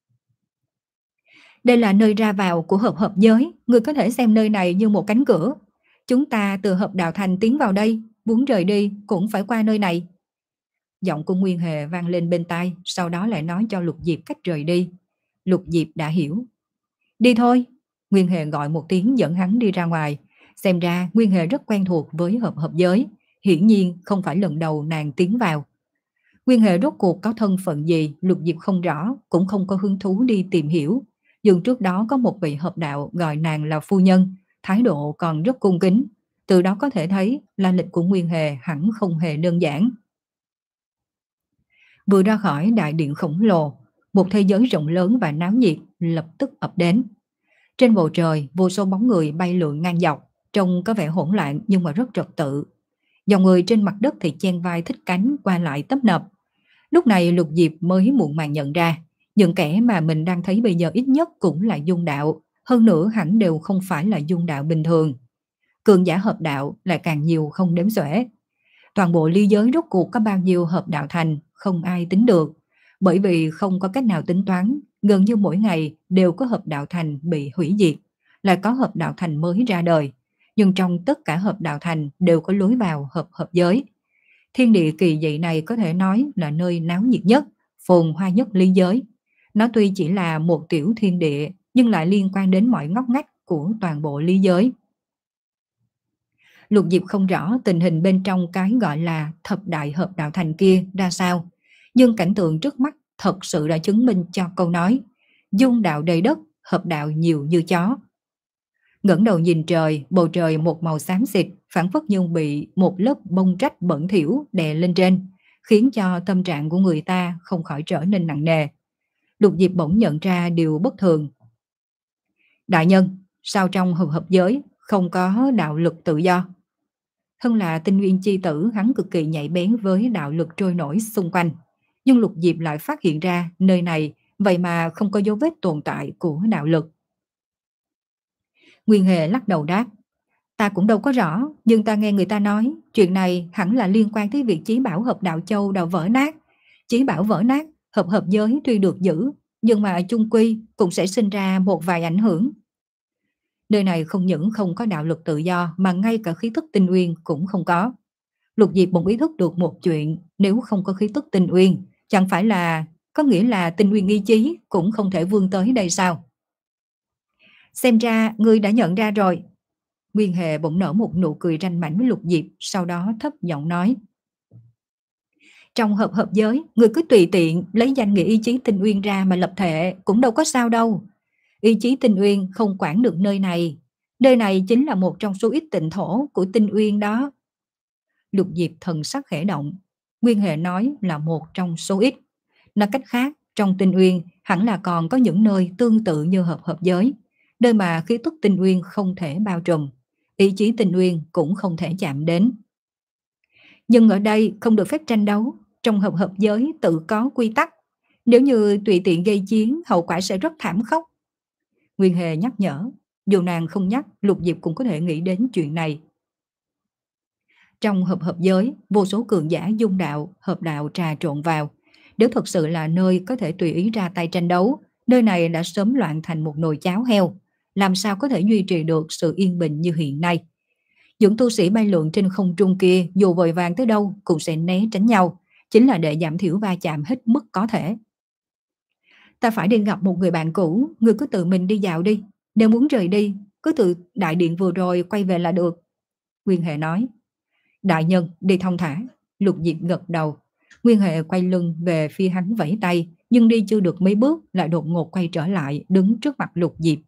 [SPEAKER 1] Đây là nơi ra vào của hợp hợp giới, người có thể xem nơi này như một cánh cửa. Chúng ta từ Hợp Đạo Thành tiến vào đây, muốn rời đi cũng phải qua nơi này. Giọng của Nguyên Hề vang lên bên tai, sau đó lại nói cho Lục Diệp cách rời đi. Lục Diệp đã hiểu. Đi thôi. Nguyên Hề gọi một tiếng dẫn hắn đi ra ngoài. Xem ra Nguyên Hề rất quen thuộc với hợp hợp giới. Hiển nhiên không phải lần đầu nàng tiến vào. Nguyên Hề rốt cuộc có thân phận gì Lục Diệp không rõ, cũng không có hứng thú đi tìm hiểu. Nhưng trước đó có một vị hợp đạo gọi nàng là phu nhân, thái độ còn rất cung kính. Từ đó có thể thấy la lịch của Nguyên Hề hẳn không hề đơn giản. Vừa ra khỏi đại điện khổng lồ, một thế giới rộng lớn và náo nhiệt lập tức ập đến. Trên bầu trời, vô số bóng người bay lượn ngang dọc, trông có vẻ hỗn loạn nhưng mà rất trật tự. Dòng người trên mặt đất thì chen vai thích cánh qua lại tấp nập. Lúc này Lục Diệp mới muộn màng nhận ra, những kẻ mà mình đang thấy bây giờ ít nhất cũng là dung đạo, hơn nữa hẳn đều không phải là dung đạo bình thường. Cường giả hợp đạo lại càng nhiều không đếm xuể. Toàn bộ ly giới rốt cuộc có bao nhiêu hợp đạo thành không ai tính được, bởi vì không có cách nào tính toán, gần như mỗi ngày đều có hợp đạo thành bị hủy diệt, lại có hợp đạo thành mới ra đời, nhưng trong tất cả hợp đạo thành đều có lối vào hợp hợp giới. Thiên địa kỳ dị này có thể nói là nơi náo nhiệt nhất, phồn hoa nhất ly giới. Nó tuy chỉ là một tiểu thiên địa nhưng lại liên quan đến mọi ngóc ngách của toàn bộ ly giới. Lục Diệp không rõ tình hình bên trong cái gọi là thập đại hợp đạo thành kia ra sao, nhưng cảnh tượng trước mắt thật sự đã chứng minh cho câu nói dung đạo đầy đất, hợp đạo nhiều như chó. Ngẩng đầu nhìn trời, bầu trời một màu xám xịt, phảng phất như bị một lớp bông trách bẩn thỉu đè lên trên, khiến cho tâm trạng của người ta không khỏi trở nên nặng nề. Lục Diệp bỗng nhận ra điều bất thường. Đại nhân, sao trong hợp hợp giới không có đạo lực tự do? Thân là tinh nguyên chi tử, hắn cực kỳ nhạy bén với đạo lực trôi nổi xung quanh. Nhưng Lục Diệp lại phát hiện ra nơi này vậy mà không có dấu vết tồn tại của đạo lực. Nguyên Hề lắc đầu đáp, ta cũng đâu có rõ, nhưng ta nghe người ta nói chuyện này hẳn là liên quan tới việc chí bảo hợp đạo châu đã vỡ nát. Chí bảo vỡ nát, hợp hợp giới tuy được giữ, nhưng mà chung quy cũng sẽ sinh ra một vài ảnh hưởng. Nơi này không những không có đạo lực tự do mà ngay cả khí tức tinh uyên cũng không có. Lục Diệp bỗng ý thức được một chuyện, nếu không có khí tức tinh uyên, chẳng phải là có nghĩa là tinh uyên ý chí cũng không thể vươn tới đây sao? Xem ra ngươi đã nhận ra rồi. Nguyên Hề bỗng nở một nụ cười ranh mãnh với Lục Diệp, sau đó thấp giọng nói. Trong hợp hợp giới, ngươi cứ tùy tiện lấy danh nghĩa ý chí tinh uyên ra mà lập thể cũng đâu có sao đâu. Ý chí tinh uyên không quản được nơi này. Nơi này chính là một trong số ít tịnh thổ của tinh uyên đó. Lục Diệp thần sắc khẽ động. Nguyên Hề nói là một trong số ít. Nói cách khác, trong tinh uyên hẳn là còn có những nơi tương tự như hợp hợp giới, nơi mà khí tức tinh uyên không thể bao trùm, ý chí tinh uyên cũng không thể chạm đến. Nhưng ở đây không được phép tranh đấu, trong hợp hợp giới tự có quy tắc. Nếu như tùy tiện gây chiến, hậu quả sẽ rất thảm khốc. Nguyên Hề nhắc nhở, dù nàng không nhắc, Lục Diệp cũng có thể nghĩ đến chuyện này. Trong hợp hợp giới, vô số cường giả dung đạo, hợp đạo trà trộn vào. Nếu thật sự là nơi có thể tùy ý ra tay tranh đấu, nơi này đã sớm loạn thành một nồi cháo heo. Làm sao có thể duy trì được sự yên bình như hiện nay? Những tu sĩ bay lượn trên không trung kia dù vội vàng tới đâu cũng sẽ né tránh nhau, chính là để giảm thiểu va chạm hết mức có thể. Ta phải đi gặp một người bạn cũ, ngươi cứ tự mình đi dạo đi. Nếu muốn rời đi, cứ từ đại điện vừa rồi quay về là được. Nguyên Hệ nói. Đại nhân, đi thong thả. Lục Diệp gật đầu. Nguyên Hệ quay lưng về phía hắn vẫy tay, nhưng đi chưa được mấy bước lại đột ngột quay trở lại, đứng trước mặt Lục Diệp.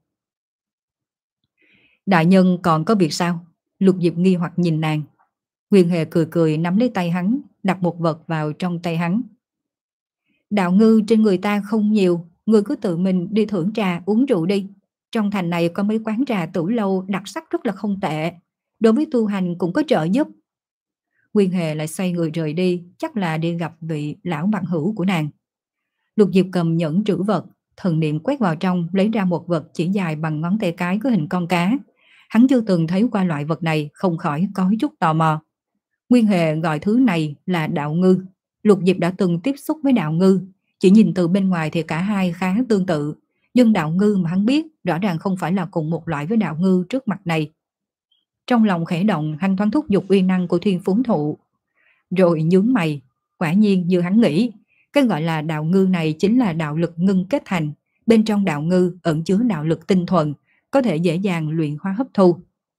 [SPEAKER 1] Đại nhân còn có việc sao? Lục Diệp nghi hoặc nhìn nàng. Nguyên Hệ cười cười nắm lấy tay hắn, đặt một vật vào trong tay hắn. Đạo ngư trên người ta không nhiều, người cứ tự mình đi thưởng trà uống rượu đi. Trong thành này có mấy quán trà tử lâu đặc sắc rất là không tệ. Đối với tu hành cũng có trợ giúp. Nguyên Hề lại xoay người rời đi, chắc là đi gặp vị lão bằng hữu của nàng. Lục Diệp cầm nhẫn trữ vật, thần niệm quét vào trong, lấy ra một vật chỉ dài bằng ngón tay cái có hình con cá. Hắn chưa từng thấy qua loại vật này, không khỏi có chút tò mò. Nguyên Hề gọi thứ này là đạo ngư. Lục Diệp đã từng tiếp xúc với đạo ngư, chỉ nhìn từ bên ngoài thì cả hai khá tương tự, nhưng đạo ngư mà hắn biết rõ ràng không phải là cùng một loại với đạo ngư trước mặt này. Trong lòng khẽ động, hắn thoáng thúc giục uy năng của Thiên Phúng Thụ, rồi nhướng mày. Quả nhiên như hắn nghĩ, cái gọi là đạo ngư này chính là đạo lực ngưng kết thành, bên trong đạo ngư ẩn chứa đạo lực tinh thuần, có thể dễ dàng luyện hóa hấp thu.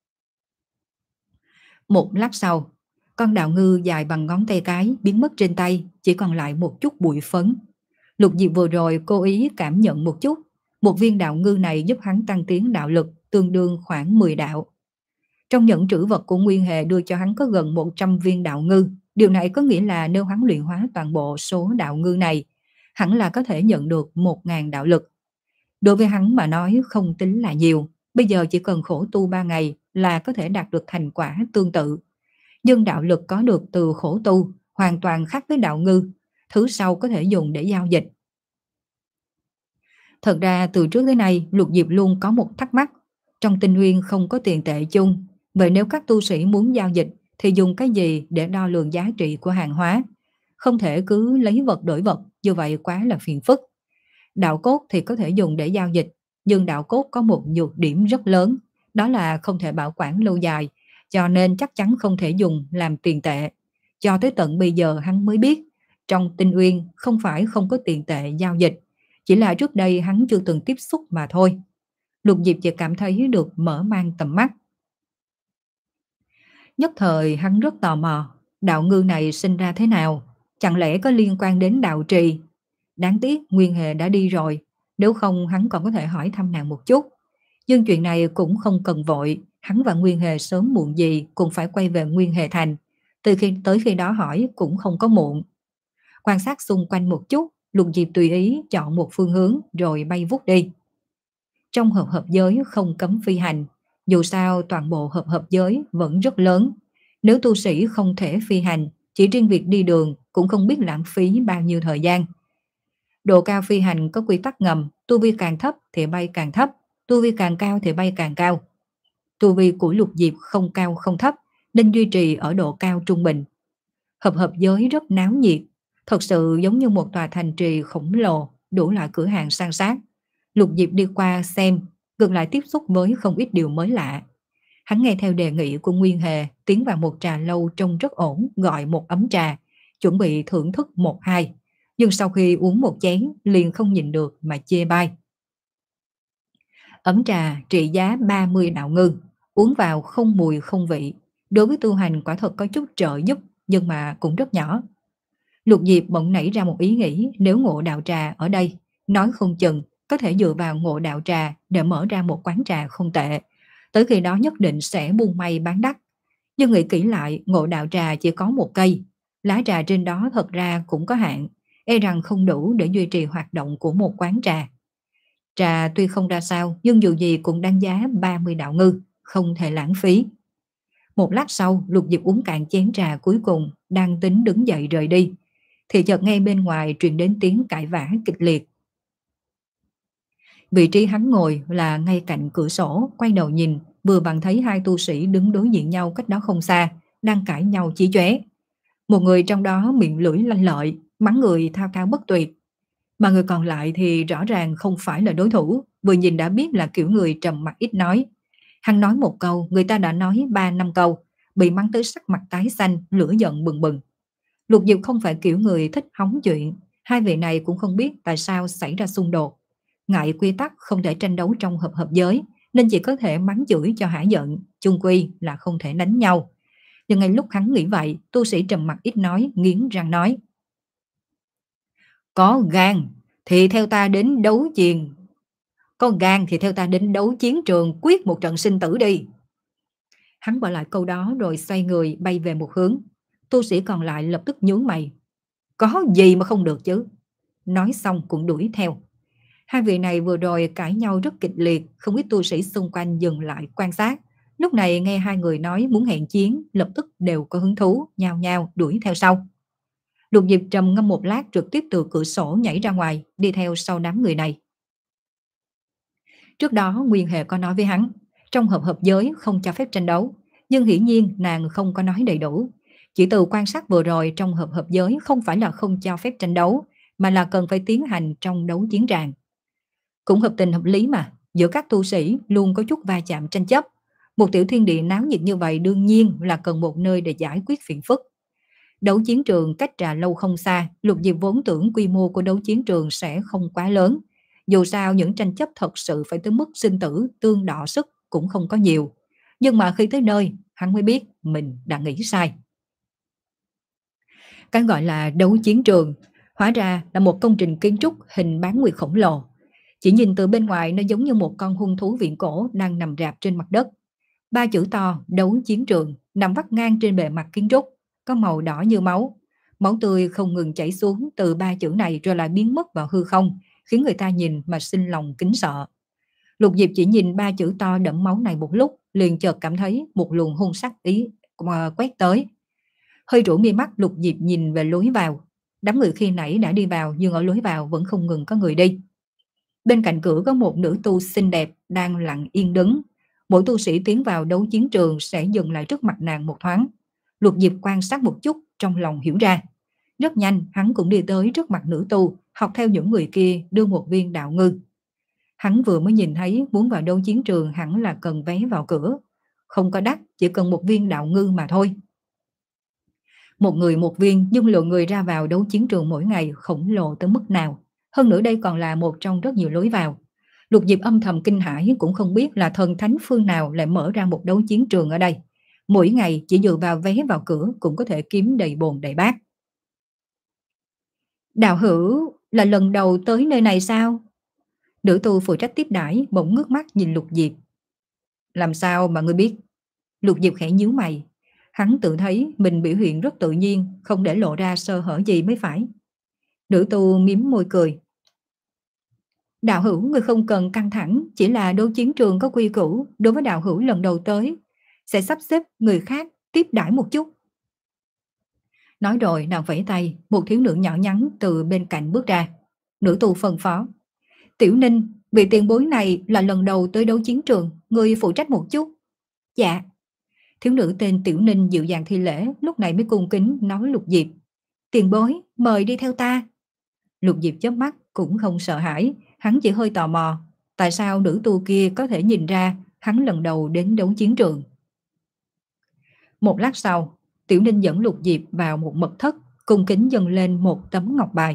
[SPEAKER 1] Một lát sau, con đạo ngư dài bằng ngón tay cái biến mất trên tay, chỉ còn lại một chút bụi phấn. Lục Diệp vừa rồi cố ý cảm nhận một chút, một viên đạo ngư này giúp hắn tăng tiến đạo lực tương đương khoảng mười đạo. Trong nhẫn trữ vật của Nguyên Hề đưa cho hắn có gần một trăm viên đạo ngư, điều này có nghĩa là nếu hắn luyện hóa toàn bộ số đạo ngư này, hẳn là có thể nhận được một nghìn đạo lực. Đối với hắn mà nói không tính là nhiều, bây giờ chỉ cần khổ tu ba ngày là có thể đạt được thành quả tương tự. Nhưng đạo lực có được từ khổ tu hoàn toàn khác với đạo ngư, thứ sau có thể dùng để giao dịch. Thật ra từ trước tới nay Lục Diệp luôn có một thắc mắc, trong tinh nguyên không có tiền tệ chung, vậy nếu các tu sĩ muốn giao dịch thì dùng cái gì để đo lường giá trị của hàng hóa? Không thể cứ lấy vật đổi vật, như vậy quá là phiền phức. Đạo cốt thì có thể dùng để giao dịch, nhưng đạo cốt có một nhược điểm rất lớn, đó là không thể bảo quản lâu dài, cho nên chắc chắn không thể dùng làm tiền tệ. Cho tới tận bây giờ hắn mới biết, trong tinh uyên không phải không có tiền tệ giao dịch, chỉ là trước đây hắn chưa từng tiếp xúc mà thôi. Lục Diệp chỉ cảm thấy được mở mang tầm mắt. Nhất thời hắn rất tò mò, đạo ngư này sinh ra thế nào, chẳng lẽ có liên quan đến đạo trì? Đáng tiếc Nguyên Hề đã đi rồi, nếu không hắn còn có thể hỏi thăm nàng một chút. Nhưng chuyện này cũng không cần vội, hắn và Nguyên Hề sớm muộn gì cũng phải quay về Nguyên Hề Thành. Từ khi tới khi đó hỏi cũng không có muộn. Quan sát xung quanh một chút, Lục Diệp tùy ý chọn một phương hướng rồi bay vút đi. Trong hợp hợp giới không cấm phi hành, dù sao toàn bộ hợp hợp giới vẫn rất lớn. Nếu tu sĩ không thể phi hành, chỉ riêng việc đi đường cũng không biết lãng phí bao nhiêu thời gian. Độ cao phi hành có quy tắc ngầm, tu vi càng thấp thì bay càng thấp, tu vi càng cao thì bay càng cao. Tu vi của Lục Diệp không cao không thấp, nên duy trì ở độ cao trung bình. Hợp hợp giới rất náo nhiệt, thật sự giống như một tòa thành trì khổng lồ, đủ loại cửa hàng san sát. Lục Diệp đi qua xem, ngược lại tiếp xúc với không ít điều mới lạ. Hắn nghe theo đề nghị của Nguyên Hề, tiến vào một trà lâu trông rất ổn, gọi một ấm trà, chuẩn bị thưởng thức một hai. Nhưng sau khi uống một chén, liền không nhịn được mà chê bai. Ấm trà trị giá ba mươi đạo ngư, uống vào không mùi không vị. Đối với tu hành quả thật có chút trợ giúp, nhưng mà cũng rất nhỏ. Lục Diệp bỗng nảy ra một ý nghĩ, nếu ngộ đạo trà ở đây, nói không chừng có thể dựa vào ngộ đạo trà để mở ra một quán trà không tệ. Tới khi đó nhất định sẽ buôn may bán đắt. Nhưng nghĩ kỹ lại, ngộ đạo trà chỉ có một cây, lá trà trên đó thật ra cũng có hạn, e rằng không đủ để duy trì hoạt động của một quán trà. Trà tuy không ra sao, nhưng dù gì cũng đáng giá ba mươi đạo ngư, không thể lãng phí. Một lát sau, Lục Diệp uống cạn chén trà cuối cùng, đang tính đứng dậy rời đi, thì chợt nghe bên ngoài truyền đến tiếng cãi vã kịch liệt. Vị trí hắn ngồi là ngay cạnh cửa sổ, quay đầu nhìn, vừa bằng thấy hai tu sĩ đứng đối diện nhau cách đó không xa, đang cãi nhau chí chóe. Một người trong đó miệng lưỡi lanh lợi, mắng người thao thao bất tuyệt. Mà người còn lại thì rõ ràng không phải là đối thủ, vừa nhìn đã biết là kiểu người trầm mặc ít nói. Hắn nói một câu, người ta đã nói ba năm câu, bị mắng tới sắc mặt tái xanh, lửa giận bừng bừng. Lục Diệp không phải kiểu người thích hóng chuyện, Hai vị này cũng không biết tại sao xảy ra xung đột. Ngại quy tắc không thể tranh đấu trong hợp hợp giới, nên chỉ có thể mắng chửi cho hả giận, chung quy là không thể đánh nhau. Nhưng ngay lúc hắn nghĩ vậy, tu sĩ trầm mặc ít nói, nghiến răng nói. Có gan thì theo ta đến đấu chiến. Có gan thì theo ta đến đấu chiến trường quyết một trận sinh tử đi. Hắn bỏ lại câu đó rồi xoay người bay về một hướng. Tu sĩ còn lại lập tức nhướng mày. Có gì mà không được chứ? Nói xong cũng đuổi theo. Hai vị này vừa rồi cãi nhau rất kịch liệt, không ít tu sĩ xung quanh dừng lại quan sát. Lúc này nghe hai người nói muốn hẹn chiến, lập tức đều có hứng thú, nhao nhao đuổi theo sau. Lục Diệp trầm ngâm một lát trực tiếp từ cửa sổ nhảy ra ngoài, đi theo sau đám người này. Trước đó Nguyên Hề có nói với hắn, trong hợp hợp giới không cho phép tranh đấu, nhưng hiển nhiên nàng không có nói đầy đủ. Chỉ từ quan sát vừa rồi trong hợp hợp giới không phải là không cho phép tranh đấu, mà là cần phải tiến hành trong đấu chiến tràng. Cũng hợp tình hợp lý mà, giữa các tu sĩ luôn có chút va chạm tranh chấp. Một tiểu thiên địa náo nhiệt như vậy đương nhiên là cần một nơi để giải quyết phiền phức. Đấu chiến trường cách Trà Lâu không xa, Lục Diệp vốn tưởng quy mô của đấu chiến trường sẽ không quá lớn. Dù sao những tranh chấp thật sự phải tới mức sinh tử, tương đọ sức cũng không có nhiều. Nhưng mà khi tới nơi, hắn mới biết mình đã nghĩ sai. Cái gọi là đấu chiến trường, hóa ra là một công trình kiến trúc hình bán nguyệt khổng lồ. Chỉ nhìn từ bên ngoài nó giống như một con hung thú viễn cổ đang nằm rạp trên mặt đất. Ba chữ to đấu chiến trường nằm vắt ngang trên bề mặt kiến trúc, có màu đỏ như máu. Máu tươi không ngừng chảy xuống từ ba chữ này rồi lại biến mất vào hư không, khiến người ta nhìn mà sinh lòng kính sợ. Lục Diệp chỉ nhìn ba chữ to đẫm máu này một lúc, liền chợt cảm thấy một luồng hung sắc ý mà quét tới. Hơi rũ mi mắt, Lục Diệp nhìn về lối vào. Đám người khi nãy đã đi vào nhưng ở lối vào vẫn không ngừng có người đi. Bên cạnh cửa có một nữ tu xinh đẹp đang lặng yên đứng. Mỗi tu sĩ tiến vào đấu chiến trường sẽ dừng lại trước mặt nàng một thoáng. Lục Diệp quan sát một chút, trong lòng hiểu ra. Rất nhanh hắn cũng đi tới trước mặt nữ tu, học theo những người kia đưa một viên đạo ngư. Hắn vừa mới nhìn thấy muốn vào đấu chiến trường hẳn là cần vé vào cửa. Không có đắt, chỉ cần một viên đạo ngư mà thôi. Một người một viên, nhưng lượng người ra vào đấu chiến trường mỗi ngày khổng lồ tới mức nào. Hơn nữa đây còn là một trong rất nhiều lối vào. Lục Diệp âm thầm kinh hãi, cũng không biết là thần thánh phương nào lại mở ra một đấu chiến trường ở đây. Mỗi ngày chỉ dựa vào vé vào cửa cũng có thể kiếm đầy bồn đầy bát. Đạo hữu là lần đầu tới nơi này sao? Nữ tu phụ trách tiếp đãi bỗng ngước mắt nhìn Lục Diệp. Làm sao mà ngươi biết? Lục Diệp khẽ nhíu mày. Hắn tự thấy mình biểu hiện rất tự nhiên, không để lộ ra sơ hở gì mới phải. Nữ tu mím môi cười. Đạo hữu người không cần căng thẳng, chỉ là đấu chiến trường có quy củ, đối với đạo hữu lần đầu tới, sẽ sắp xếp người khác tiếp đãi một chút. Nói rồi nàng vẫy tay, một thiếu nữ nhỏ nhắn từ bên cạnh bước ra. Nữ tu phân phó. Tiểu Ninh, vị tiền bối này là lần đầu tới đấu chiến trường, người phụ trách một chút. Dạ. Thiếu nữ tên Tiểu Ninh dịu dàng thi lễ, lúc này mới cung kính nói Lục Diệp. Tiền bối, mời đi theo ta. Lục Diệp chớp mắt cũng không sợ hãi, hắn chỉ hơi tò mò. Tại sao nữ tu kia có thể nhìn ra hắn lần đầu đến đấu chiến trường? Một lát sau, Tiểu Ninh dẫn Lục Diệp vào một mật thất, cung kính dâng lên một tấm ngọc bài.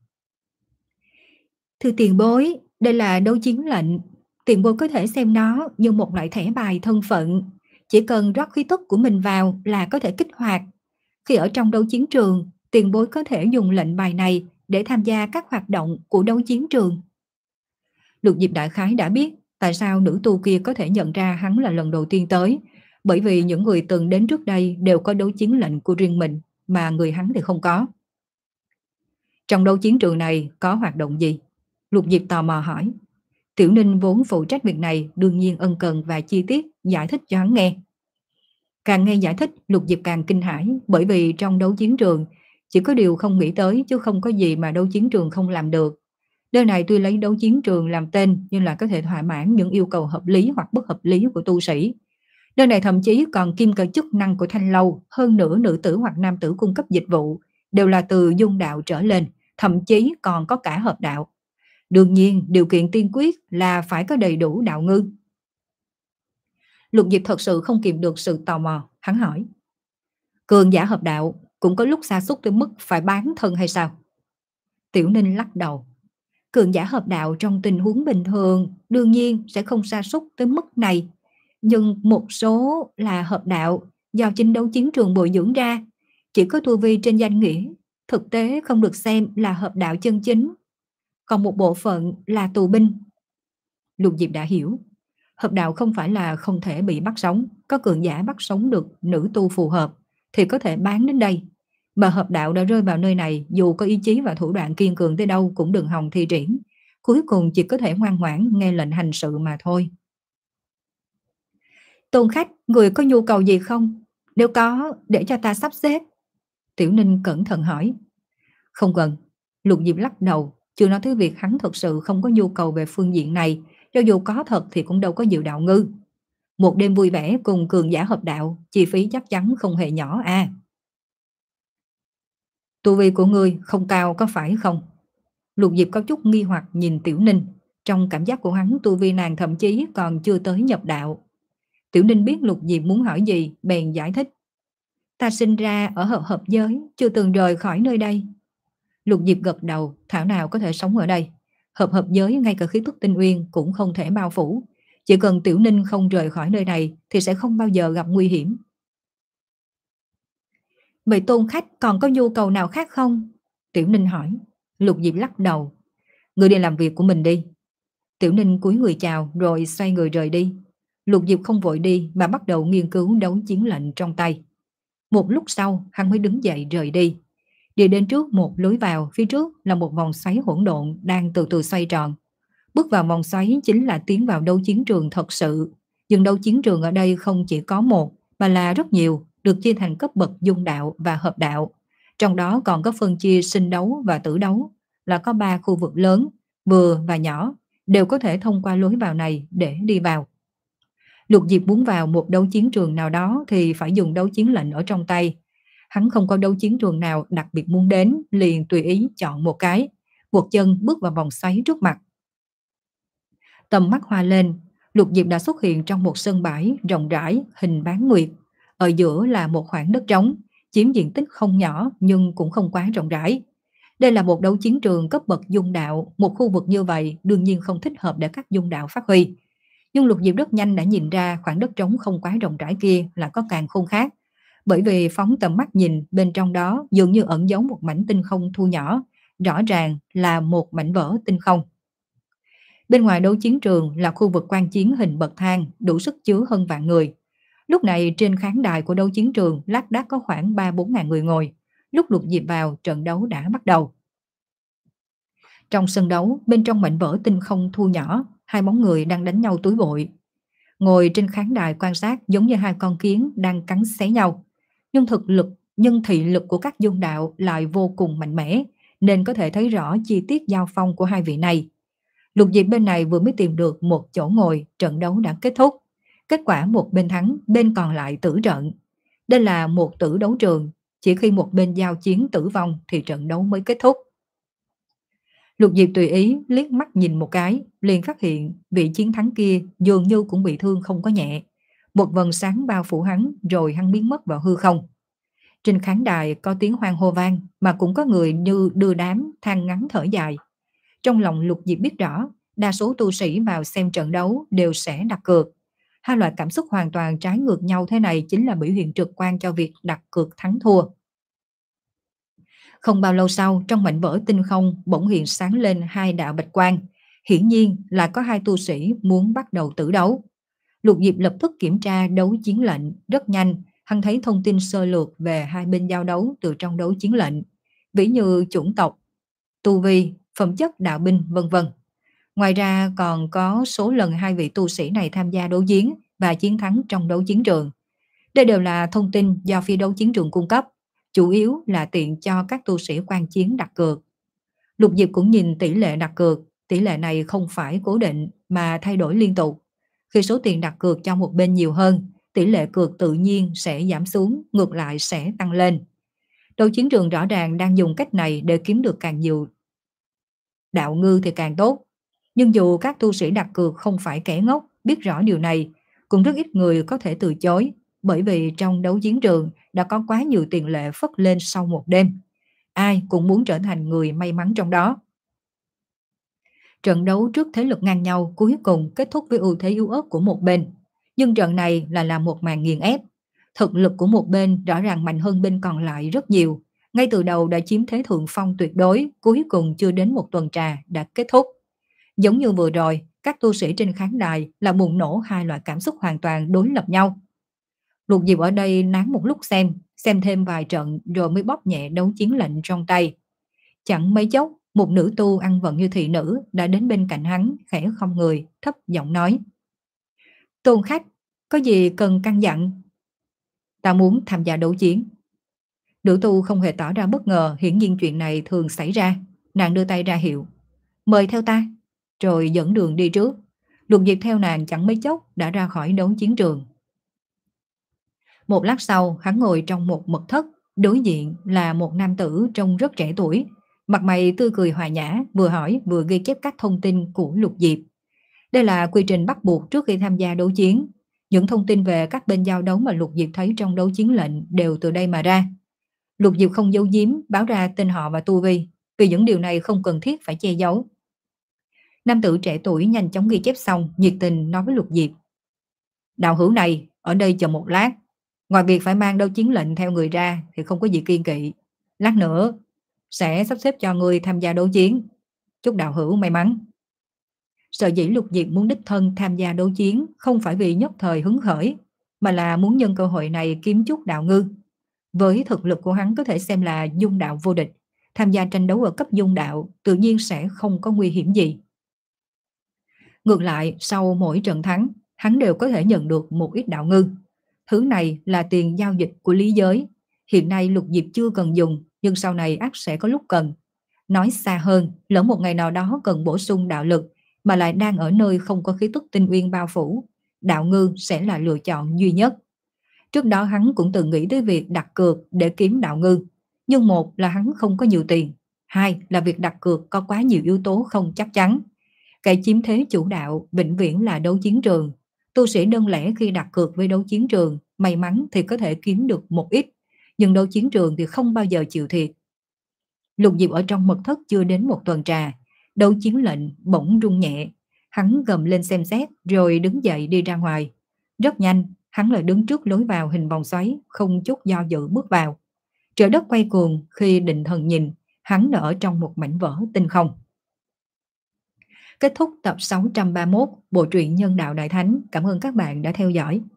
[SPEAKER 1] Thưa tiền bối, đây là đấu chiến lệnh. Tiền bối có thể xem nó như một loại thẻ bài thân phận. Chỉ cần rót khí tức của mình vào là có thể kích hoạt. Khi ở trong đấu chiến trường, tiền bối có thể dùng lệnh bài này để tham gia các hoạt động của đấu chiến trường. Lục Diệp đại khái đã biết tại sao nữ tu kia có thể nhận ra hắn là lần đầu tiên tới, bởi vì những người từng đến trước đây đều có đấu chiến lệnh của riêng mình, mà người hắn thì không có. Trong đấu chiến trường này có hoạt động gì? Lục Diệp tò mò hỏi. Tiểu Ninh vốn phụ trách việc này, đương nhiên ân cần và chi tiết giải thích cho hắn nghe. Càng nghe giải thích, Lục Diệp càng kinh hãi, bởi vì trong đấu chiến trường chỉ có điều không nghĩ tới chứ không có gì mà đấu chiến trường không làm được. Nơi này tuy lấy đấu chiến trường làm tên nhưng là có thể thỏa mãn những yêu cầu hợp lý hoặc bất hợp lý của tu sĩ. Nơi này thậm chí còn kiêm cả chức năng của thanh lâu, hơn nữa nữ tử hoặc nam tử cung cấp dịch vụ đều là từ dung đạo trở lên, thậm chí còn có cả hợp đạo. Đương nhiên, điều kiện tiên quyết là phải có đầy đủ đạo ngư. Lục Diệp thật sự không kìm được sự tò mò, hắn hỏi. Cường giả hợp đạo cũng có lúc sa sút tới mức phải bán thân hay sao? Tiểu Ninh lắc đầu. Cường giả hợp đạo trong tình huống bình thường đương nhiên sẽ không sa sút tới mức này. Nhưng một số là hợp đạo do chính đấu chiến trường bồi dưỡng ra, chỉ có tu vi trên danh nghĩa, thực tế không được xem là hợp đạo chân chính. Còn một bộ phận là tù binh. Lục Diệp đã hiểu, hợp đạo không phải là không thể bị bắt sống, có cường giả bắt sống được nữ tu phù hợp thì có thể bán đến đây. Mà hợp đạo đã rơi vào nơi này, dù có ý chí và thủ đoạn kiên cường tới đâu cũng đừng hòng thi triển, cuối cùng chỉ có thể ngoan ngoãn nghe lệnh hành sự mà thôi. Tôn khách, người có nhu cầu gì không? Nếu có, để cho ta sắp xếp. Tiểu Ninh cẩn thận hỏi. Không cần. Lục Diệp lắc đầu, chưa nói tới việc hắn thật sự không có nhu cầu về phương diện này, cho dù có thật thì cũng đâu có nhiều đạo ngư. Một đêm vui vẻ cùng cường giả hợp đạo, chi phí chắc chắn không hề nhỏ à. Tu vi của ngươi không cao có phải không? Lục Diệp có chút nghi hoặc nhìn Tiểu Ninh, trong cảm giác của hắn tu vi nàng thậm chí còn chưa tới nhập đạo. Tiểu Ninh biết Lục Diệp muốn hỏi gì, bèn giải thích. Ta sinh ra ở hợp hợp giới, chưa từng rời khỏi nơi đây. Lục Diệp gật đầu, thảo nào có thể sống ở đây. Hợp hợp giới ngay cả khí tức tinh uyên cũng không thể bao phủ. Chỉ cần Tiểu Ninh không rời khỏi nơi này thì sẽ không bao giờ gặp nguy hiểm. Vậy Tôn khách còn có nhu cầu nào khác không? Tiểu Ninh hỏi. Lục Diệp lắc đầu. Người đi làm việc của mình đi. Tiểu Ninh cúi người chào rồi xoay người rời đi. Lục Diệp không vội đi mà bắt đầu nghiên cứu đấu chiến lệnh trong tay. Một lúc sau hắn mới đứng dậy rời đi. Đi đến trước một lối vào, phía trước là một vòng xoáy hỗn độn đang từ từ xoay tròn. Bước vào vòng xoáy chính là tiến vào đấu chiến trường thật sự. Nhưng đấu chiến trường ở đây không chỉ có một mà là rất nhiều, được chia thành cấp bậc dung đạo và hợp đạo. Trong đó còn có phân chia sinh đấu và tử đấu, là có ba khu vực lớn, vừa và nhỏ, đều có thể thông qua lối vào này để đi vào. Lục Diệp muốn vào một đấu chiến trường nào đó thì phải dùng đấu chiến lệnh ở trong tay. Hắn không có đấu chiến trường nào đặc biệt muốn đến, liền tùy ý chọn một cái, một chân bước vào vòng xoáy trước mặt. Tầm mắt hoa lên, Lục Diệp đã xuất hiện trong một sân bãi rộng rãi hình bán nguyệt. Ở giữa là một khoảng đất trống, chiếm diện tích không nhỏ nhưng cũng không quá rộng rãi. Đây là một đấu chiến trường cấp bậc dung đạo, một khu vực như vậy đương nhiên không thích hợp để các dung đạo phát huy. Nhưng Lục Diệp rất nhanh đã nhìn ra khoảng đất trống không quá rộng rãi kia là có càn khôn khác. Bởi vì phóng tầm mắt nhìn, bên trong đó dường như ẩn giấu một mảnh tinh không thu nhỏ, rõ ràng là một mảnh vỡ tinh không. Bên ngoài đấu chiến trường là khu vực quan chiến hình bậc thang, đủ sức chứa hơn vạn người. Lúc này trên khán đài của đấu chiến trường lác đác có khoảng ba bốn ngàn người ngồi. Lúc Lục Diệp vào, trận đấu đã bắt đầu. Trong sân đấu, bên trong mảnh vỡ tinh không thu nhỏ, hai bóng người đang đánh nhau túi bụi. Ngồi trên khán đài quan sát giống như hai con kiến đang cắn xé nhau. Nhưng thực lực, nhưng thị lực của các dung đạo lại vô cùng mạnh mẽ, nên có thể thấy rõ chi tiết giao phong của hai vị này. Lục Diệp bên này vừa mới tìm được một chỗ ngồi, trận đấu đã kết thúc. Kết quả một bên thắng, bên còn lại tử trận. Đây là một tử đấu trường, chỉ khi một bên giao chiến tử vong thì trận đấu mới kết thúc. Lục Diệp tùy ý liếc mắt nhìn một cái, liền phát hiện vị chiến thắng kia dường như cũng bị thương không có nhẹ. Một vầng sáng bao phủ hắn rồi hắn biến mất vào hư không. Trên khán đài có tiếng hoan hô vang mà cũng có người như đưa đám than ngắn thở dài. Trong lòng Lục Diệp biết rõ, đa số tu sĩ vào xem trận đấu đều sẽ đặt cược. Hai loại cảm xúc hoàn toàn trái ngược nhau thế này chính là biểu hiện trực quan cho việc đặt cược thắng thua. Không bao lâu sau, trong mảnh vỡ tinh không bỗng hiện sáng lên hai đạo bạch quang. Hiển nhiên là có hai tu sĩ muốn bắt đầu tử đấu. Lục Diệp lập tức kiểm tra đấu chiến lệnh, rất nhanh, hắn thấy thông tin sơ lược về hai bên giao đấu từ trong đấu chiến lệnh, ví như chủng tộc, tu vi, phẩm chất đạo binh, vân vân. Ngoài ra còn có số lần hai vị tu sĩ này tham gia đấu chiến và chiến thắng trong đấu chiến trường. Đây đều là thông tin do phía đấu chiến trường cung cấp, chủ yếu là tiện cho các tu sĩ quan chiến đặt cược. Lục Diệp cũng nhìn tỷ lệ đặt cược, tỷ lệ này không phải cố định mà thay đổi liên tục. Khi số tiền đặt cược cho một bên nhiều hơn, tỷ lệ cược tự nhiên sẽ giảm xuống, ngược lại sẽ tăng lên. Đấu chiến trường rõ ràng đang dùng cách này để kiếm được càng nhiều đạo ngư thì càng tốt. Nhưng dù các tu sĩ đặt cược không phải kẻ ngốc, biết rõ điều này, cũng rất ít người có thể từ chối, bởi vì trong đấu chiến trường đã có quá nhiều tiền lệ phất lên sau một đêm. ai cũng muốn trở thành người may mắn trong đó. Trận đấu trước thế lực ngang nhau cuối cùng kết thúc với ưu thế yếu ớt của một bên. Nhưng trận này là là một màn nghiền ép. Thực lực của một bên rõ ràng mạnh hơn bên còn lại rất nhiều. Ngay từ đầu đã chiếm thế thượng phong tuyệt đối, cuối cùng chưa đến một tuần trà đã kết thúc. Giống như vừa rồi, các tu sĩ trên khán đài là bùng nổ hai loại cảm xúc hoàn toàn đối lập nhau. Lục Diệp ở đây nán một lúc xem, xem thêm vài trận rồi mới bóp nhẹ đấu chiến lệnh trong tay. Chẳng mấy chốc, một nữ tu ăn vận như thị nữ đã đến bên cạnh hắn, khẽ không người, thấp giọng nói. Tôn khách, có gì cần căn dặn? Ta muốn tham gia đấu chiến. Nữ tu không hề tỏ ra bất ngờ, hiển nhiên chuyện này thường xảy ra. Nàng đưa tay ra hiệu. Mời theo ta. Rồi dẫn đường đi trước. Lục Diệp theo nàng chẳng mấy chốc đã ra khỏi đấu chiến trường. Một lát sau, hắn ngồi trong một mật thất, đối diện là một nam tử trông rất trẻ tuổi. Mặt mày tươi cười hòa nhã, vừa hỏi vừa ghi chép các thông tin của Lục Diệp. Đây là quy trình bắt buộc trước khi tham gia đấu chiến. Những thông tin về các bên giao đấu mà Lục Diệp thấy trong đấu chiến lệnh đều từ đây mà ra. Lục Diệp không giấu giếm báo ra tên họ và tu vi, vì những điều này không cần thiết phải che giấu. Nam tử trẻ tuổi nhanh chóng ghi chép xong, nhiệt tình nói với Lục Diệp. Đạo hữu này, ở đây chờ một lát. Ngoài việc phải mang đấu chiến lệnh theo người ra thì không có gì kiêng kỵ. Lát nữa sẽ sắp xếp cho người tham gia đấu chiến. Chúc đạo hữu may mắn. Sở dĩ Lục Diệp muốn đích thân tham gia đấu chiến không phải vì nhất thời hứng khởi, mà là muốn nhân cơ hội này kiếm chút đạo ngư. Với thực lực của hắn có thể xem là dung đạo vô địch, tham gia tranh đấu ở cấp dung đạo tự nhiên sẽ không có nguy hiểm gì. Ngược lại, sau mỗi trận thắng, hắn đều có thể nhận được một ít đạo ngư. Thứ này là tiền giao dịch của lý giới. Hiện nay Lục Diệp chưa cần dùng, nhưng sau này ắt sẽ có lúc cần. Nói xa hơn, lỡ một ngày nào đó cần bổ sung đạo lực, mà lại đang ở nơi không có khí tức tinh uyên bao phủ, đạo ngư sẽ là lựa chọn duy nhất. Trước đó hắn cũng từng nghĩ tới việc đặt cược để kiếm đạo ngư. Nhưng một là hắn không có nhiều tiền, hai là việc đặt cược có quá nhiều yếu tố không chắc chắn. Cái chiếm thế chủ đạo vĩnh viễn là đấu chiến trường. Tu sĩ đơn lẻ khi đặt cược với đấu chiến trường, may mắn thì có thể kiếm được một ít, nhưng đấu chiến trường thì không bao giờ chịu thiệt. Lục Diệp ở trong mật thất chưa đến một tuần trà, đấu chiến lệnh bỗng rung nhẹ. Hắn gầm lên xem xét rồi đứng dậy đi ra ngoài. Rất nhanh, hắn lại đứng trước lối vào hình vòng xoáy, không chút do dự bước vào. Trời đất quay cuồng, khi định thần nhìn, hắn đã ở trong một mảnh vỡ tinh không. Kết thúc tập sáu trăm ba mươi mốt Bộ truyện Nhân đạo Đại Thánh. Cảm ơn các bạn đã theo dõi.